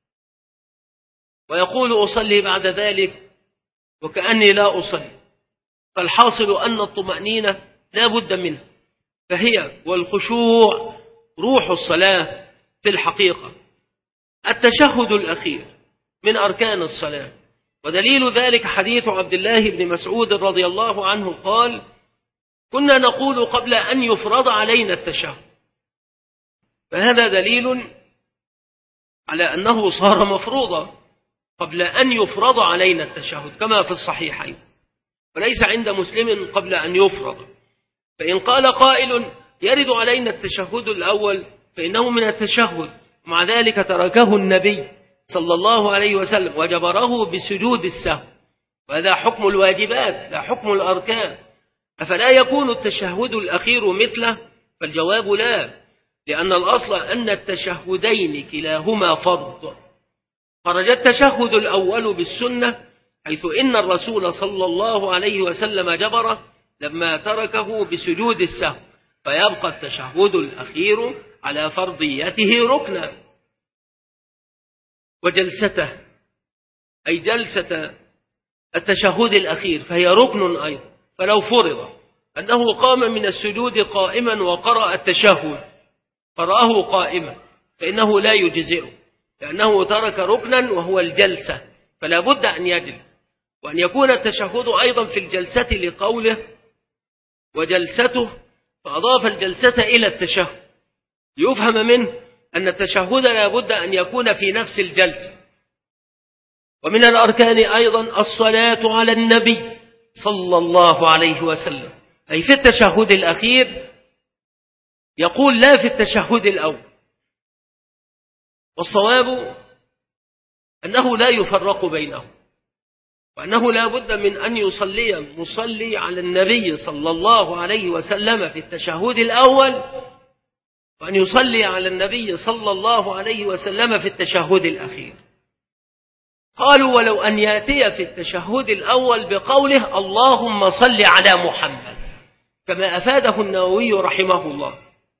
ويقول أصلي بعد ذلك وكأني لا أصلي. فالحاصل أن الطمأنينة لا بد منها، فهي والخشوع روح الصلاة في الحقيقة. التشهد الأخير من أركان الصلاة، ودليل ذلك حديث عبد الله بن مسعود رضي الله عنه قال: كنا نقول قبل أن يفرض علينا التشهد، فهذا دليل على أنه صار مفروضا قبل أن يفرض علينا التشهد كما في الصحيحين، وليس عند مسلم قبل أن يفرض. فإن قال قائل يرد علينا التشهد الأول فإنه من التشهد، ومع ذلك تركه النبي صلى الله عليه وسلم وجبره بسجود السهو، وهذا حكم الواجبات لا حكم الأركان، أفلا يكون التشهد الأخير مثله؟ فالجواب لا، لأن الأصل أن التشهدين كلاهما فرض. خرج التشهد الأول بالسنة، حيث إن الرسول صلى الله عليه وسلم جبره لما تركه بسجود السهو، فيبقى التشهد الأخير على فرضيته ركنا. وجلسته أي جلسة التشهد الأخير فهي ركن أيضا، فلو فرض أنه قام من السجود قائما وقرأ التشهد قرأه قائما فإنه لا يجزئه، لأنه ترك ركنا وهو الجلسة، فلا بد أن يجلس، وأن يكون التشهد أيضا في الجلسة لقوله وجلسته، فأضاف الجلسة إلى التشهد ليفهم منه أن التشهد لا بد أن يكون في نفس الجلسة. ومن الأركان أيضا الصلاة على النبي صلى الله عليه وسلم، أي في التشهد الأخير، يقول لا في التشهد الأول. والصواب أنه لا يفرق بينهم، وأنه لا بد من أن يصلي مصلي على النبي صلى الله عليه وسلم في التشهد الأول، وأن يصلي على النبي صلى الله عليه وسلم في التشهد الأخير. قالوا ولو أن يأتي في التشهد الأول بقوله اللهم صل على محمد، كما أفاده النووي رحمه الله.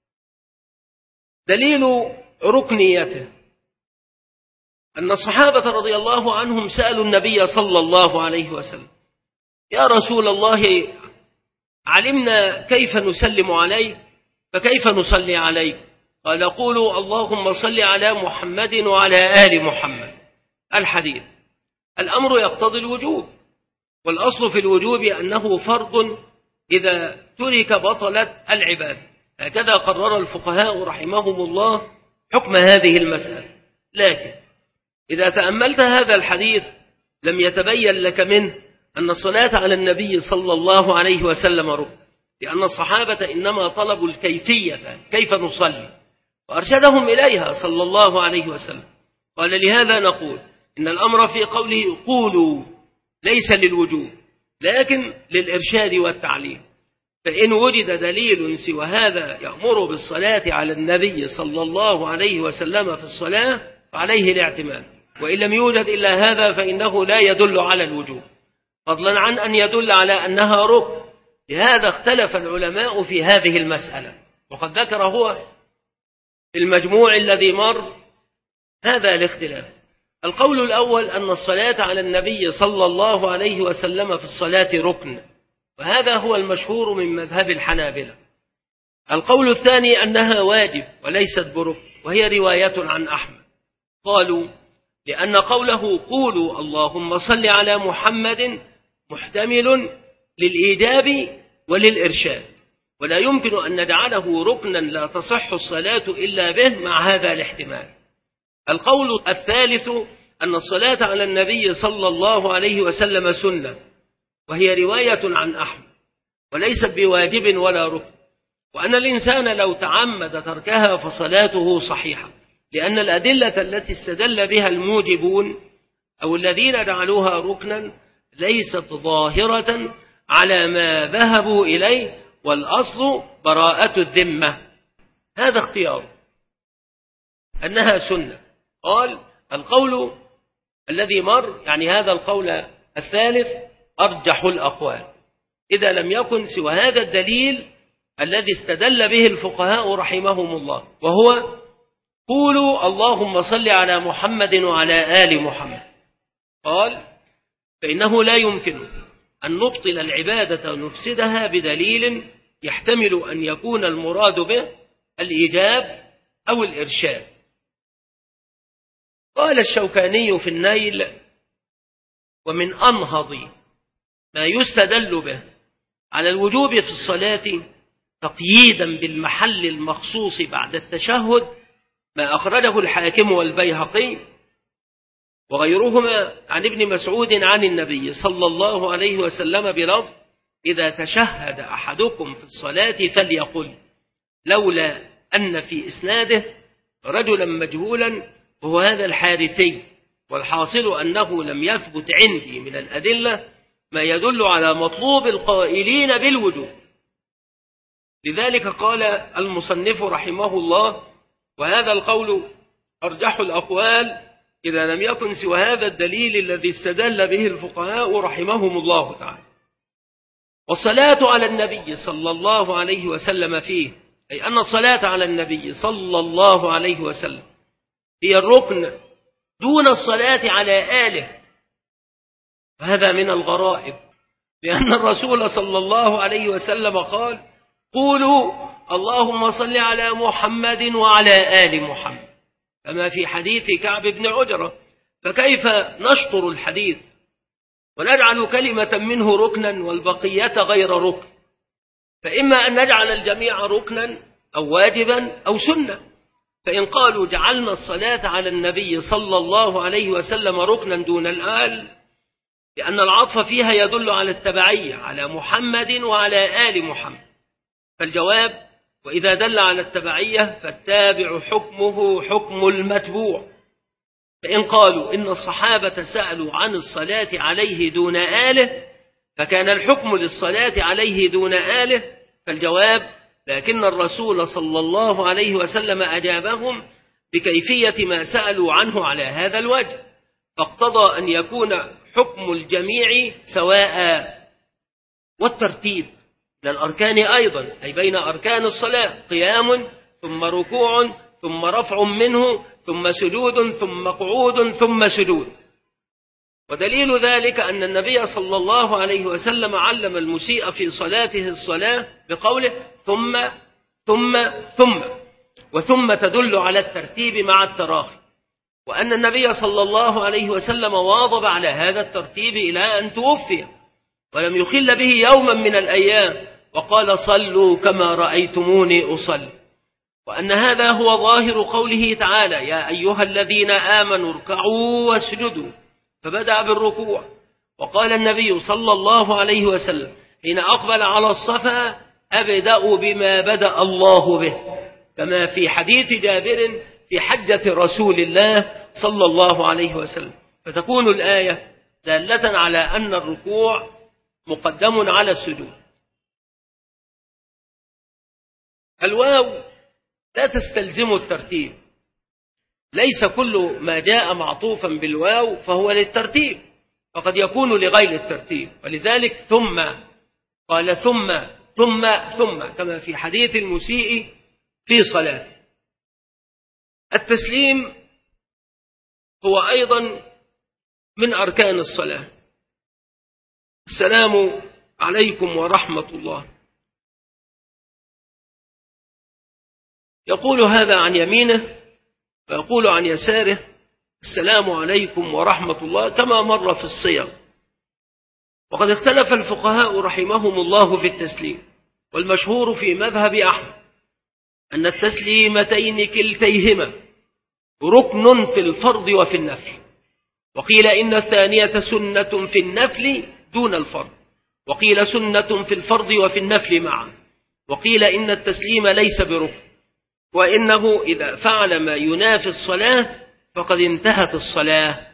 دليل ركنيته أن الصحابة رضي الله عنهم سألوا النبي صلى الله عليه وسلم: يا رسول الله، علمنا كيف نسلم عليك فكيف نصلي عليك؟ قال: قولوا اللهم صل على محمد وعلى آل محمد. الحديث. الأمر يقتضي الوجوب، والأصل في الوجوب أنه فرض إذا ترك بطلت العبادة، هكذا قرر الفقهاء رحمهم الله حكم هذه المسألة. لكن إذا تأملت هذا الحديث لم يتبين لك منه أن الصلاة على النبي صلى الله عليه وسلم ركن، لأن الصحابة إنما طلبوا الكيفية كيف نصلي وأرشدهم إليها صلى الله عليه وسلم. قال: لهذا نقول إن الأمر في قوله قولوا ليس للوجوب لكن للإرشاد والتعليم، فإن وجد دليل سوى هذا يأمر بالصلاة على النبي صلى الله عليه وسلم في الصلاة فعليه الاعتماد، وإن لم يوجد إلا هذا فإنه لا يدل على الوجوب، فضلا عن أن يدل على أنها ركن. لهذا اختلف العلماء في هذه المسألة، وقد ذكر هو في المجموع الذي مر هذا الاختلاف. القول الأول أن الصلاة على النبي صلى الله عليه وسلم في الصلاة ركن، وهذا هو المشهور من مذهب الحنابلة. القول الثاني أنها واجب وليست بركن، وهي رواية عن أحمد. قالوا لأن قوله قولوا اللهم صل على محمد محتمل للإيجاب وللإرشاد، ولا يمكن أن نجعله ركنا لا تصح الصلاة إلا به مع هذا الاحتمال. القول الثالث أن الصلاة على النبي صلى الله عليه وسلم سنة، وهي رواية عن أحمد وليست بواجب ولا ركن، وأن الإنسان لو تعمد تركها فصلاته صحيحة، لأن الأدلة التي استدل بها الموجبون أو الذين جعلوها ركنا ليست ظاهرة على ما ذهبوا إليه، والأصل براءة الذمة. هذا اختيار أنها سنة. قال القول الذي مر، يعني هذا القول الثالث، أرجح الأقوال إذا لم يكن سوى هذا الدليل الذي استدل به الفقهاء رحمهم الله، وهو قولوا اللهم صل على محمد وعلى آل محمد. قال فإنه لا يمكن أن نبطل العبادة ونفسدها بدليل يحتمل أن يكون المراد به الإيجاب أو الإرشاد. قال الشوكاني في النيل: ومن أنهض ما يستدل به على الوجوب في الصلاة تقييدا بالمحل المخصوص بعد التشهد ما أخرجه الحاكم والبيهقي وغيرهما عن ابن مسعود عن النبي صلى الله عليه وسلم بلفظ: إذا تشهد أحدكم في الصلاة فليقل، لولا أن في إسناده رجلا مجهولا وهو هذا الحارثي، والحاصل أنه لم يثبت عندي من الأدلة ما يدل على مطلوب القائلين بالوجوب. لذلك قال المصنف رحمه الله: وهذا القول أرجح الأقوال إذا لم يكن سوى هذا الدليل الذي استدل به الفقهاء رحمهم الله تعالى. والصلاة على النبي صلى الله عليه وسلم فيه، أي أن الصلاة على النبي صلى الله عليه وسلم هي الركن دون الصلاة على آله. وهذا من الغرائب، لأن الرسول صلى الله عليه وسلم قال: قولوا اللهم صل على محمد وعلى آل محمد، كما في حديث كعب بن عجرة. فكيف نشطر الحديث ونجعل كلمة منه ركنا والبقية غير ركن؟ فإما أن نجعل الجميع ركنا أو واجبا أو سنة. فإن قالوا جعلنا الصلاة على النبي صلى الله عليه وسلم ركنا دون الآل، لأن العطف فيها يدل على التبعية على محمد وعلى آل محمد، فالجواب: وإذا دل على التبعية فالتابع حكمه حكم المتبوع. فإن قالوا إن الصحابة سألوا عن الصلاة عليه دون آله فكان الحكم للصلاة عليه دون آله، فالجواب: لكن الرسول صلى الله عليه وسلم أجابهم بكيفية ما سألوا عنه على هذا الوجه، فاقتضى أن يكون حكم الجميع سواء. والترتيب من الأركان أيضا، أي بين أركان الصلاة قيام ثم ركوع ثم رفع منه ثم سجود ثم قعود ثم سجود. ودليل ذلك أن النبي صلى الله عليه وسلم علم المسيء في صلاته الصلاة بقوله ثم ثم ثم، وثم تدل على الترتيب مع التراخي، وأن النبي صلى الله عليه وسلم واظب على هذا الترتيب إلى أن توفي ولم يخل به يوما من الأيام، وقال: صلوا كما رأيتموني أصلي. وأن هذا هو ظاهر قوله تعالى: يا أيها الذين آمنوا اركعوا واسجدوا، فبدأ بالركوع. وقال النبي صلى الله عليه وسلم حين أقبل على الصفا: أبدأ بما بدأ الله به، كما في حديث جابر في حجة رسول الله صلى الله عليه وسلم. فتكون الآية دالة على أن الركوع مقدم على السجود. الواو لا تستلزم الترتيب، ليس كل ما جاء معطوفا بالواو فهو للترتيب، فقد يكون لغير الترتيب. ولذلك ثم قال ثم ثم ثم، كما في حديث المسيء في صلاته. التسليم هو أيضا من أركان الصلاة. السلام عليكم ورحمة الله. يقول هذا عن يمينه ويقول عن يساره السلام عليكم ورحمة الله كما مر في الصيغ. وقد اختلف الفقهاء رحمهم الله في التسليم، والمشهور في مذهب أحمد أن التسليمتين كلتيهما ركن في الفرض وفي النفل، وقيل إن الثانية سنة في النفل دون الفرض، وقيل سنة في الفرض وفي النفل معا، وقيل إن التسليم ليس بركن، وإنه إذا فعل ما ينافي الصلاة فقد انتهت الصلاة.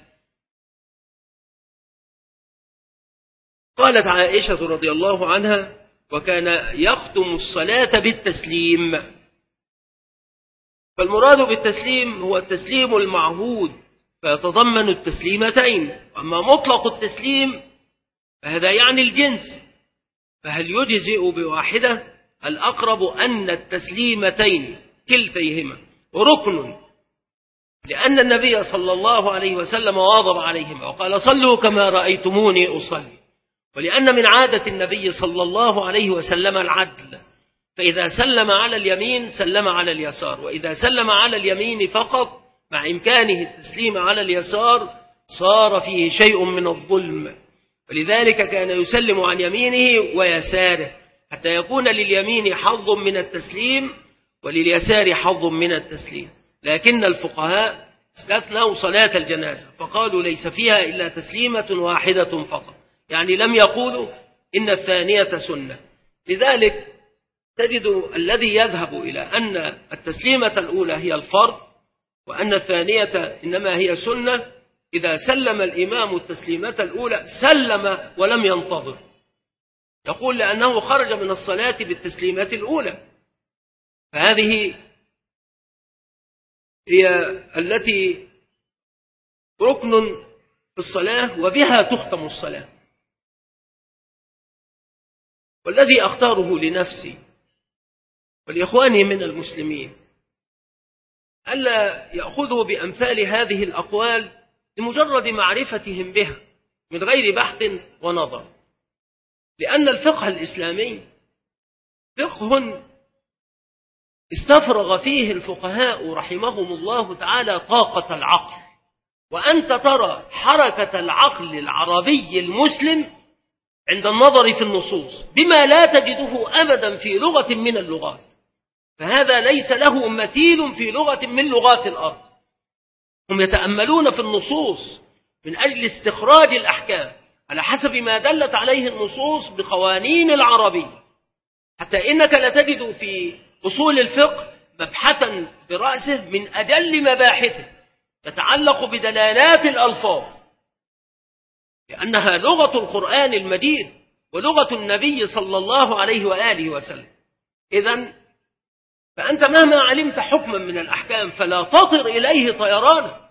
قالت عائشة رضي الله عنها: وكان يختم الصلاة بالتسليم. فالمراد بالتسليم هو التسليم المعهود فيتضمن التسليمتين، أما مطلق التسليم فهذا يعني الجنس، فهل يجزئ بواحدة؟ الأقرب أن التسليمتين كلتيهما ركن، لأن النبي صلى الله عليه وسلم واظب عليهما وقال: صلوا كما رأيتموني أصلي، ولأن من عادة النبي صلى الله عليه وسلم العدل، فإذا سلم على اليمين سلم على اليسار، وإذا سلم على اليمين فقط مع إمكانه التسليم على اليسار صار فيه شيء من الظلم، ولذلك كان يسلم عن يمينه ويساره حتى يكون لليمين حظ من التسليم ولليسار حظ من التسليم. لكن الفقهاء استثنوا صلاة الجنازة فقالوا ليس فيها إلا تسليمة واحدة فقط، يعني لم يقولوا إن الثانية سنة. لذلك تجد الذي يذهب إلى أن التسليمة الأولى هي الفرض وأن الثانية إنما هي سنة، إذا سلم الإمام التسليمة الأولى سلم ولم ينتظر، يقول لأنه خرج من الصلاة بالتسليمة الأولى، فهذه هي التي ركن في الصلاة وبها تختم الصلاة. والذي أختاره لنفسي ولإخواني من المسلمين ألا يأخذوا بأمثال هذه الأقوال لمجرد معرفتهم بها من غير بحث ونظر، لأن الفقه الإسلامي فقه استفرغ فيه الفقهاء رحمهم الله تعالى طاقة العقل، وأنت ترى حركة العقل العربي المسلم عند النظر في النصوص بما لا تجده أبدا في لغة من اللغات، فهذا ليس له مثيل في لغة من لغات الأرض. هم يتأملون في النصوص من أجل استخراج الأحكام على حسب ما دلت عليه النصوص بقوانين العربية، حتى إنك لتجد في أصول الفقه مبحثا برأسه من أجل مباحثه تتعلق بدلالات الألفاظ، لأنها لغة القرآن المجيد ولغة النبي صلى الله عليه وآله وسلم. إذن فأنت مهما علمت حكما من الأحكام فلا تطر إليه طيرانا،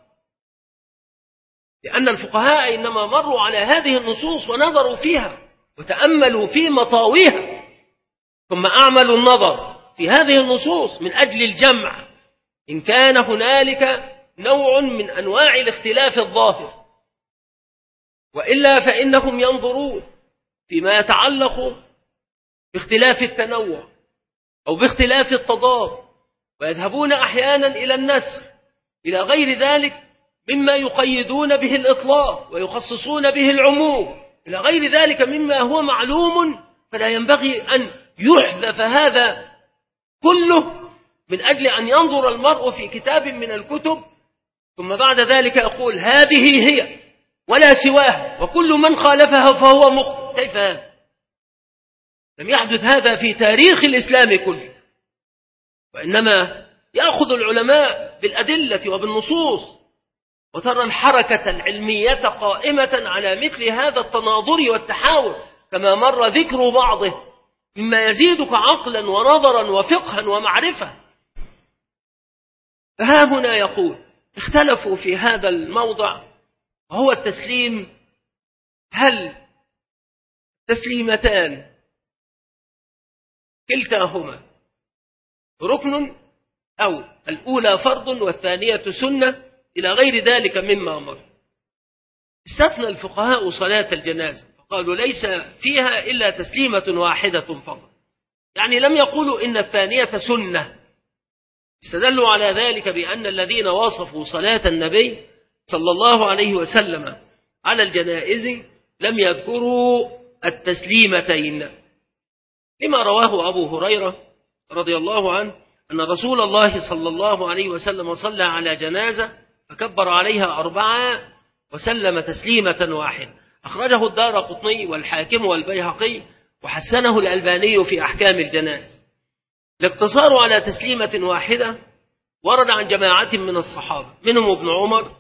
لأن الفقهاء إنما مروا على هذه النصوص ونظروا فيها وتأملوا في مطاويها، ثم أعملوا النظر في هذه النصوص من أجل الجمع إن كان هنالك نوع من أنواع الاختلاف الظاهر، وإلا فإنهم ينظرون فيما يتعلق باختلاف التنوع أو باختلاف التضاد، ويذهبون أحيانا إلى النسخ إلى غير ذلك مما يقيدون به الإطلاق ويخصصون به العموم إلى غير ذلك مما هو معلوم، فلا ينبغي أن يحذف هذا كله من أجل أن ينظر المرء في كتاب من الكتب ثم بعد ذلك يقول هذه هي ولا سواها وكل من خالفها فهو مخطئ. كيف هذا؟ لم يحدث هذا في تاريخ الإسلام كله، وإنما يأخذ العلماء بالأدلة وبالنصوص، وترى الحركة العلمية قائمة على مثل هذا التناظر والتحاور كما مر ذكر بعضه مما يزيدك عقلا ونظرا وفقها ومعرفة. فها هنا يقول اختلفوا في هذا الموضع وهو التسليم، هل تسليمتان كلتاهما ركن أو الأولى فرض والثانية سنة إلى غير ذلك مما مر. استثنى الفقهاء صلاة الجنازة قالوا ليس فيها إلا تسليمة واحدة فقط، يعني لم يقولوا إن الثانية سنة. استدلوا على ذلك بأن الذين وصفوا صلاة النبي صلى الله عليه وسلم على الجنائز لم يذكروا التسليمتين، لما رواه أبو هريرة رضي الله عنه أن رسول الله صلى الله عليه وسلم صلى على جنازة فكبر عليها أربعة وسلم تسليمة واحدة. أخرجه الدارقطني والحاكم والبيهقي وحسنه الألباني في أحكام الجنائز. الاقتصار على تسليمة واحدة ورد عن جماعة من الصحابة، منهم ابن عمر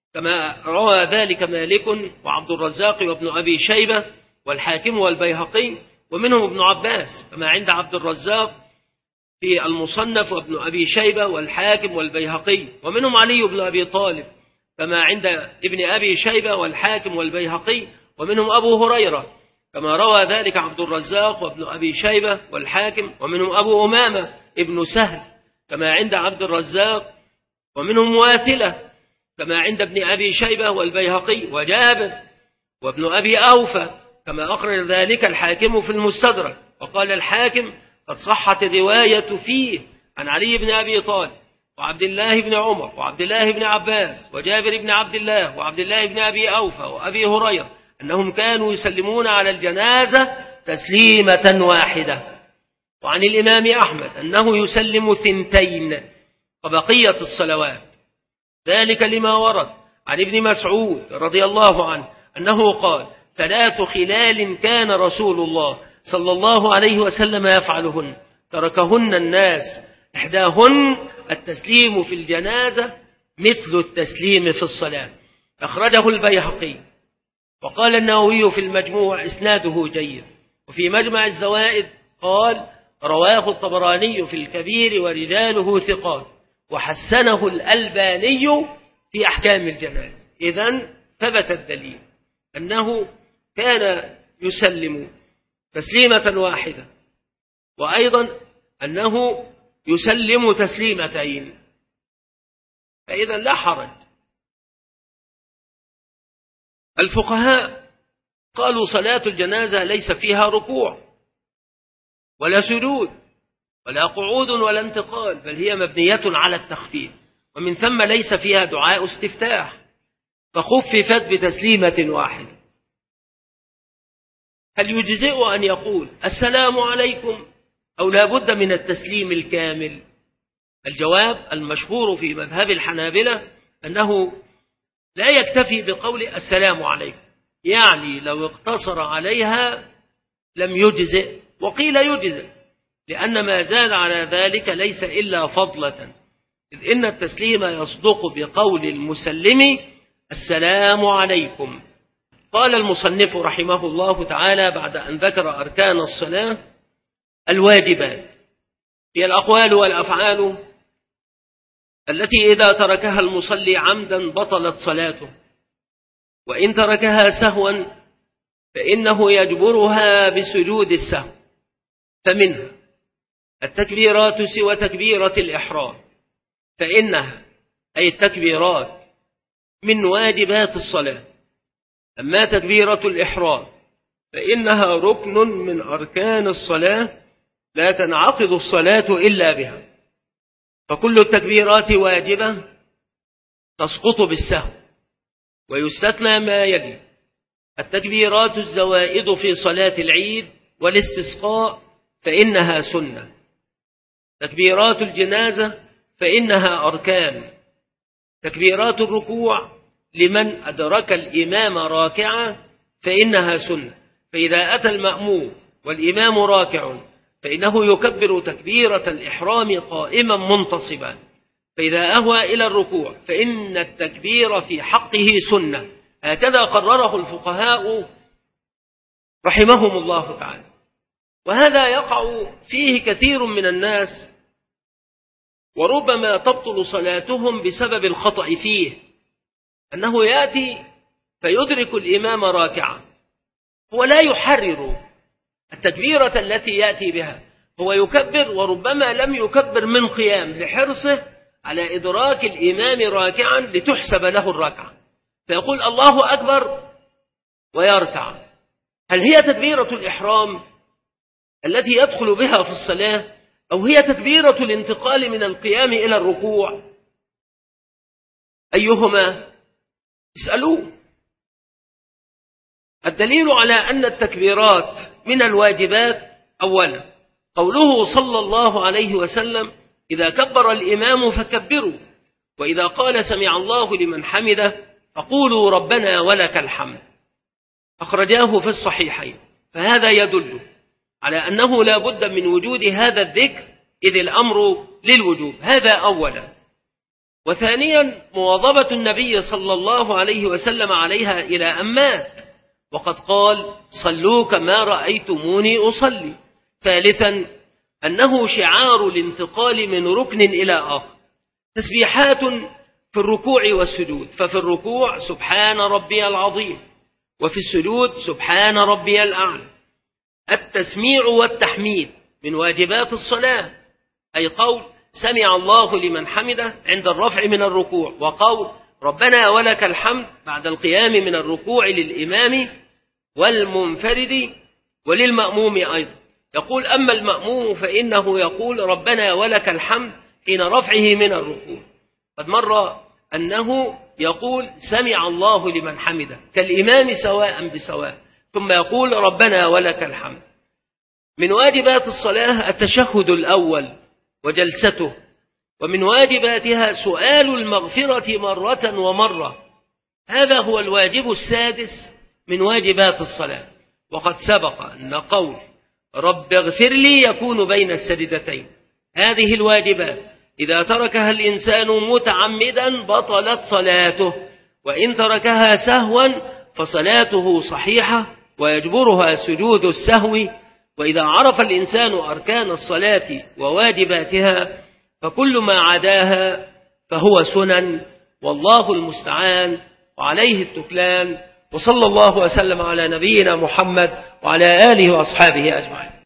كما روى ذلك مالك وعبد الرزاق وابن أبي شيبة والحاكم والبيهقي، ومنهم ابن عباس كما عند عبد الرزاق في المصنف وابن أبي شيبة والحاكم والبيهقي، ومنهم علي بن أبي طالب كما عند ابن أبي شيبة والحاكم والبيهقي، ومنهم أبو هريرة كما روى ذلك عبد الرزاق وابن أبي شيبة والحاكم، ومنهم أبو أمامة ابن سهل كما عند عبد الرزاق، ومنهم واثلة كما عند ابن أبي شيبة والبيهقي، وجابر وابن أبي أوفى كما أخرج ذلك الحاكم في المستدرك. وقال الحاكم قد صحت الرواية فيه عن علي بن أبي طالب وعبد الله بن عمر وعبد الله بن عباس وجابر بن عبد الله وعبد الله بن أبي أوفى وأبي هريرة أنهم كانوا يسلمون على الجنازة تسليمة واحدة. وعن الإمام أحمد أنه يسلم ثنتين وبقية الصلوات، ذلك لما ورد عن ابن مسعود رضي الله عنه أنه قال ثلاث خلال كان رسول الله صلى الله عليه وسلم يفعلهن تركهن الناس، إحداهن التسليم في الجنازة مثل التسليم في الصلاة. أخرجه البيهقي. وقال النووي في المجموع إسناده جيد. وفي مجمع الزوائد قال رواه الطبراني في الكبير ورجاله ثقات وحسنه الألباني في أحكام الجنائز. إذن ثبت الدليل أنه كان يسلم تسليمة واحدة، وأيضا أنه يسلم تسليمتين، فإذا لا حرج. الفقهاء قالوا صلاة الجنازة ليس فيها ركوع ولا سجود ولا قعود ولا انتقال، بل هي مبنية على التخفيف، ومن ثم ليس فيها دعاء استفتاح، فخففت بتسليمة واحدة. هل يجزئ أن يقول السلام عليكم أو لا بد من التسليم الكامل؟ الجواب المشهور في مذهب الحنابلة أنه لا يكتفي بقول السلام عليكم، يعني لو اقتصر عليها لم يجزئ، وقيل يجزئ لأن ما زاد على ذلك ليس إلا فضلة، إذ إن التسليم يصدق بقول المسلم السلام عليكم. قال المصنف رحمه الله تعالى بعد أن ذكر أركان الصلاة الواجبات هي الأقوال والأفعال التي إذا تركها المصلي عمدا بطلت صلاته، وإن تركها سهوا فإنه يجبرها بسجود السهو. فمنها التكبيرات سوى تكبيرة الإحرام، فإنها أي التكبيرات من واجبات الصلاة. أما تكبيرة الإحرام فإنها ركن من أركان الصلاة لا تنعقد الصلاة إلا بها، فكل التكبيرات واجبة تسقط بالسهو، ويستثنى ما يلي: التكبيرات الزوائد في صلاة العيد والاستسقاء فإنها سنة، تكبيرات الجنازة فإنها أركان، تكبيرات الركوع لمن أدرك الإمام راكعا فإنها سنة، فإذا أتى المأموم والإمام راكع فإنه يكبر تكبيرة الإحرام قائما منتصبا، فإذا أهوى إلى الركوع فإن التكبير في حقه سنة. هكذا قرره الفقهاء رحمهم الله تعالى. وهذا يقع فيه كثير من الناس، وربما تبطل صلاتهم بسبب الخطأ فيه، أنه يأتي فيدرك الإمام راكعا، هو لا يحرر التكبيرة التي يأتي بها، هو يكبر وربما لم يكبر من قيام لحرصه على إدراك الإمام راكعا لتحسب له الركعة، فيقول الله أكبر ويركع، هل هي تكبيرة الإحرام التي يدخل بها في الصلاة، أو هي تكبيرة الانتقال من القيام إلى الركوع؟ أيهما؟ اسألوه. الدليل على أن التكبيرات من الواجبات أولا قوله صلى الله عليه وسلم: إذا كبر الإمام فكبروا، وإذا قال سمع الله لمن حمده فقولوا ربنا ولك الحمد. أخرجاه في الصحيحين. فهذا يدل على أنه لا بد من وجود هذا الذكر، إذ الأمر للوجوب. هذا أولا. وثانيا مواظبة النبي صلى الله عليه وسلم عليها إلى أن مات، وقد قال: صلوا كما رأيتموني أصلي. ثالثا أنه شعار الانتقال من ركن إلى آخر. تسبيحات في الركوع والسجود، ففي الركوع سبحان ربي العظيم، وفي السجود سبحان ربي الأعلى. التسميع والتحميد من واجبات الصلاة، أي قول سمع الله لمن حمده عند الرفع من الركوع، وقول ربنا ولك الحمد بعد القيام من الركوع للإمام والمنفرد وللمأموم أيضا. يقول: أما المأموم فإنه يقول ربنا ولك الحمد حين رفعه من الركوع. قد مر أنه يقول سمع الله لمن حمده كالإمام سواء بسواء، ثم يقول ربنا ولك الحمد. من واجبات الصلاة التشهد الأول وجلسته، ومن واجباتها سؤال المغفرة مرة ومرة. هذا هو الواجب السادس من واجبات الصلاة. وقد سبق أن قول رب اغفر لي يكون بين السجدتين. هذه الواجبات إذا تركها الإنسان متعمدا بطلت صلاته، وإن تركها سهوا فصلاته صحيحة ويجبرها سجود السهو. وإذا عرف الإنسان أركان الصلاة وواجباتها فكل ما عداها فهو سنن، والله المستعان وعليه التكلان. وصلى الله وسلم على نبينا محمد وعلى آله وأصحابه أجمعين.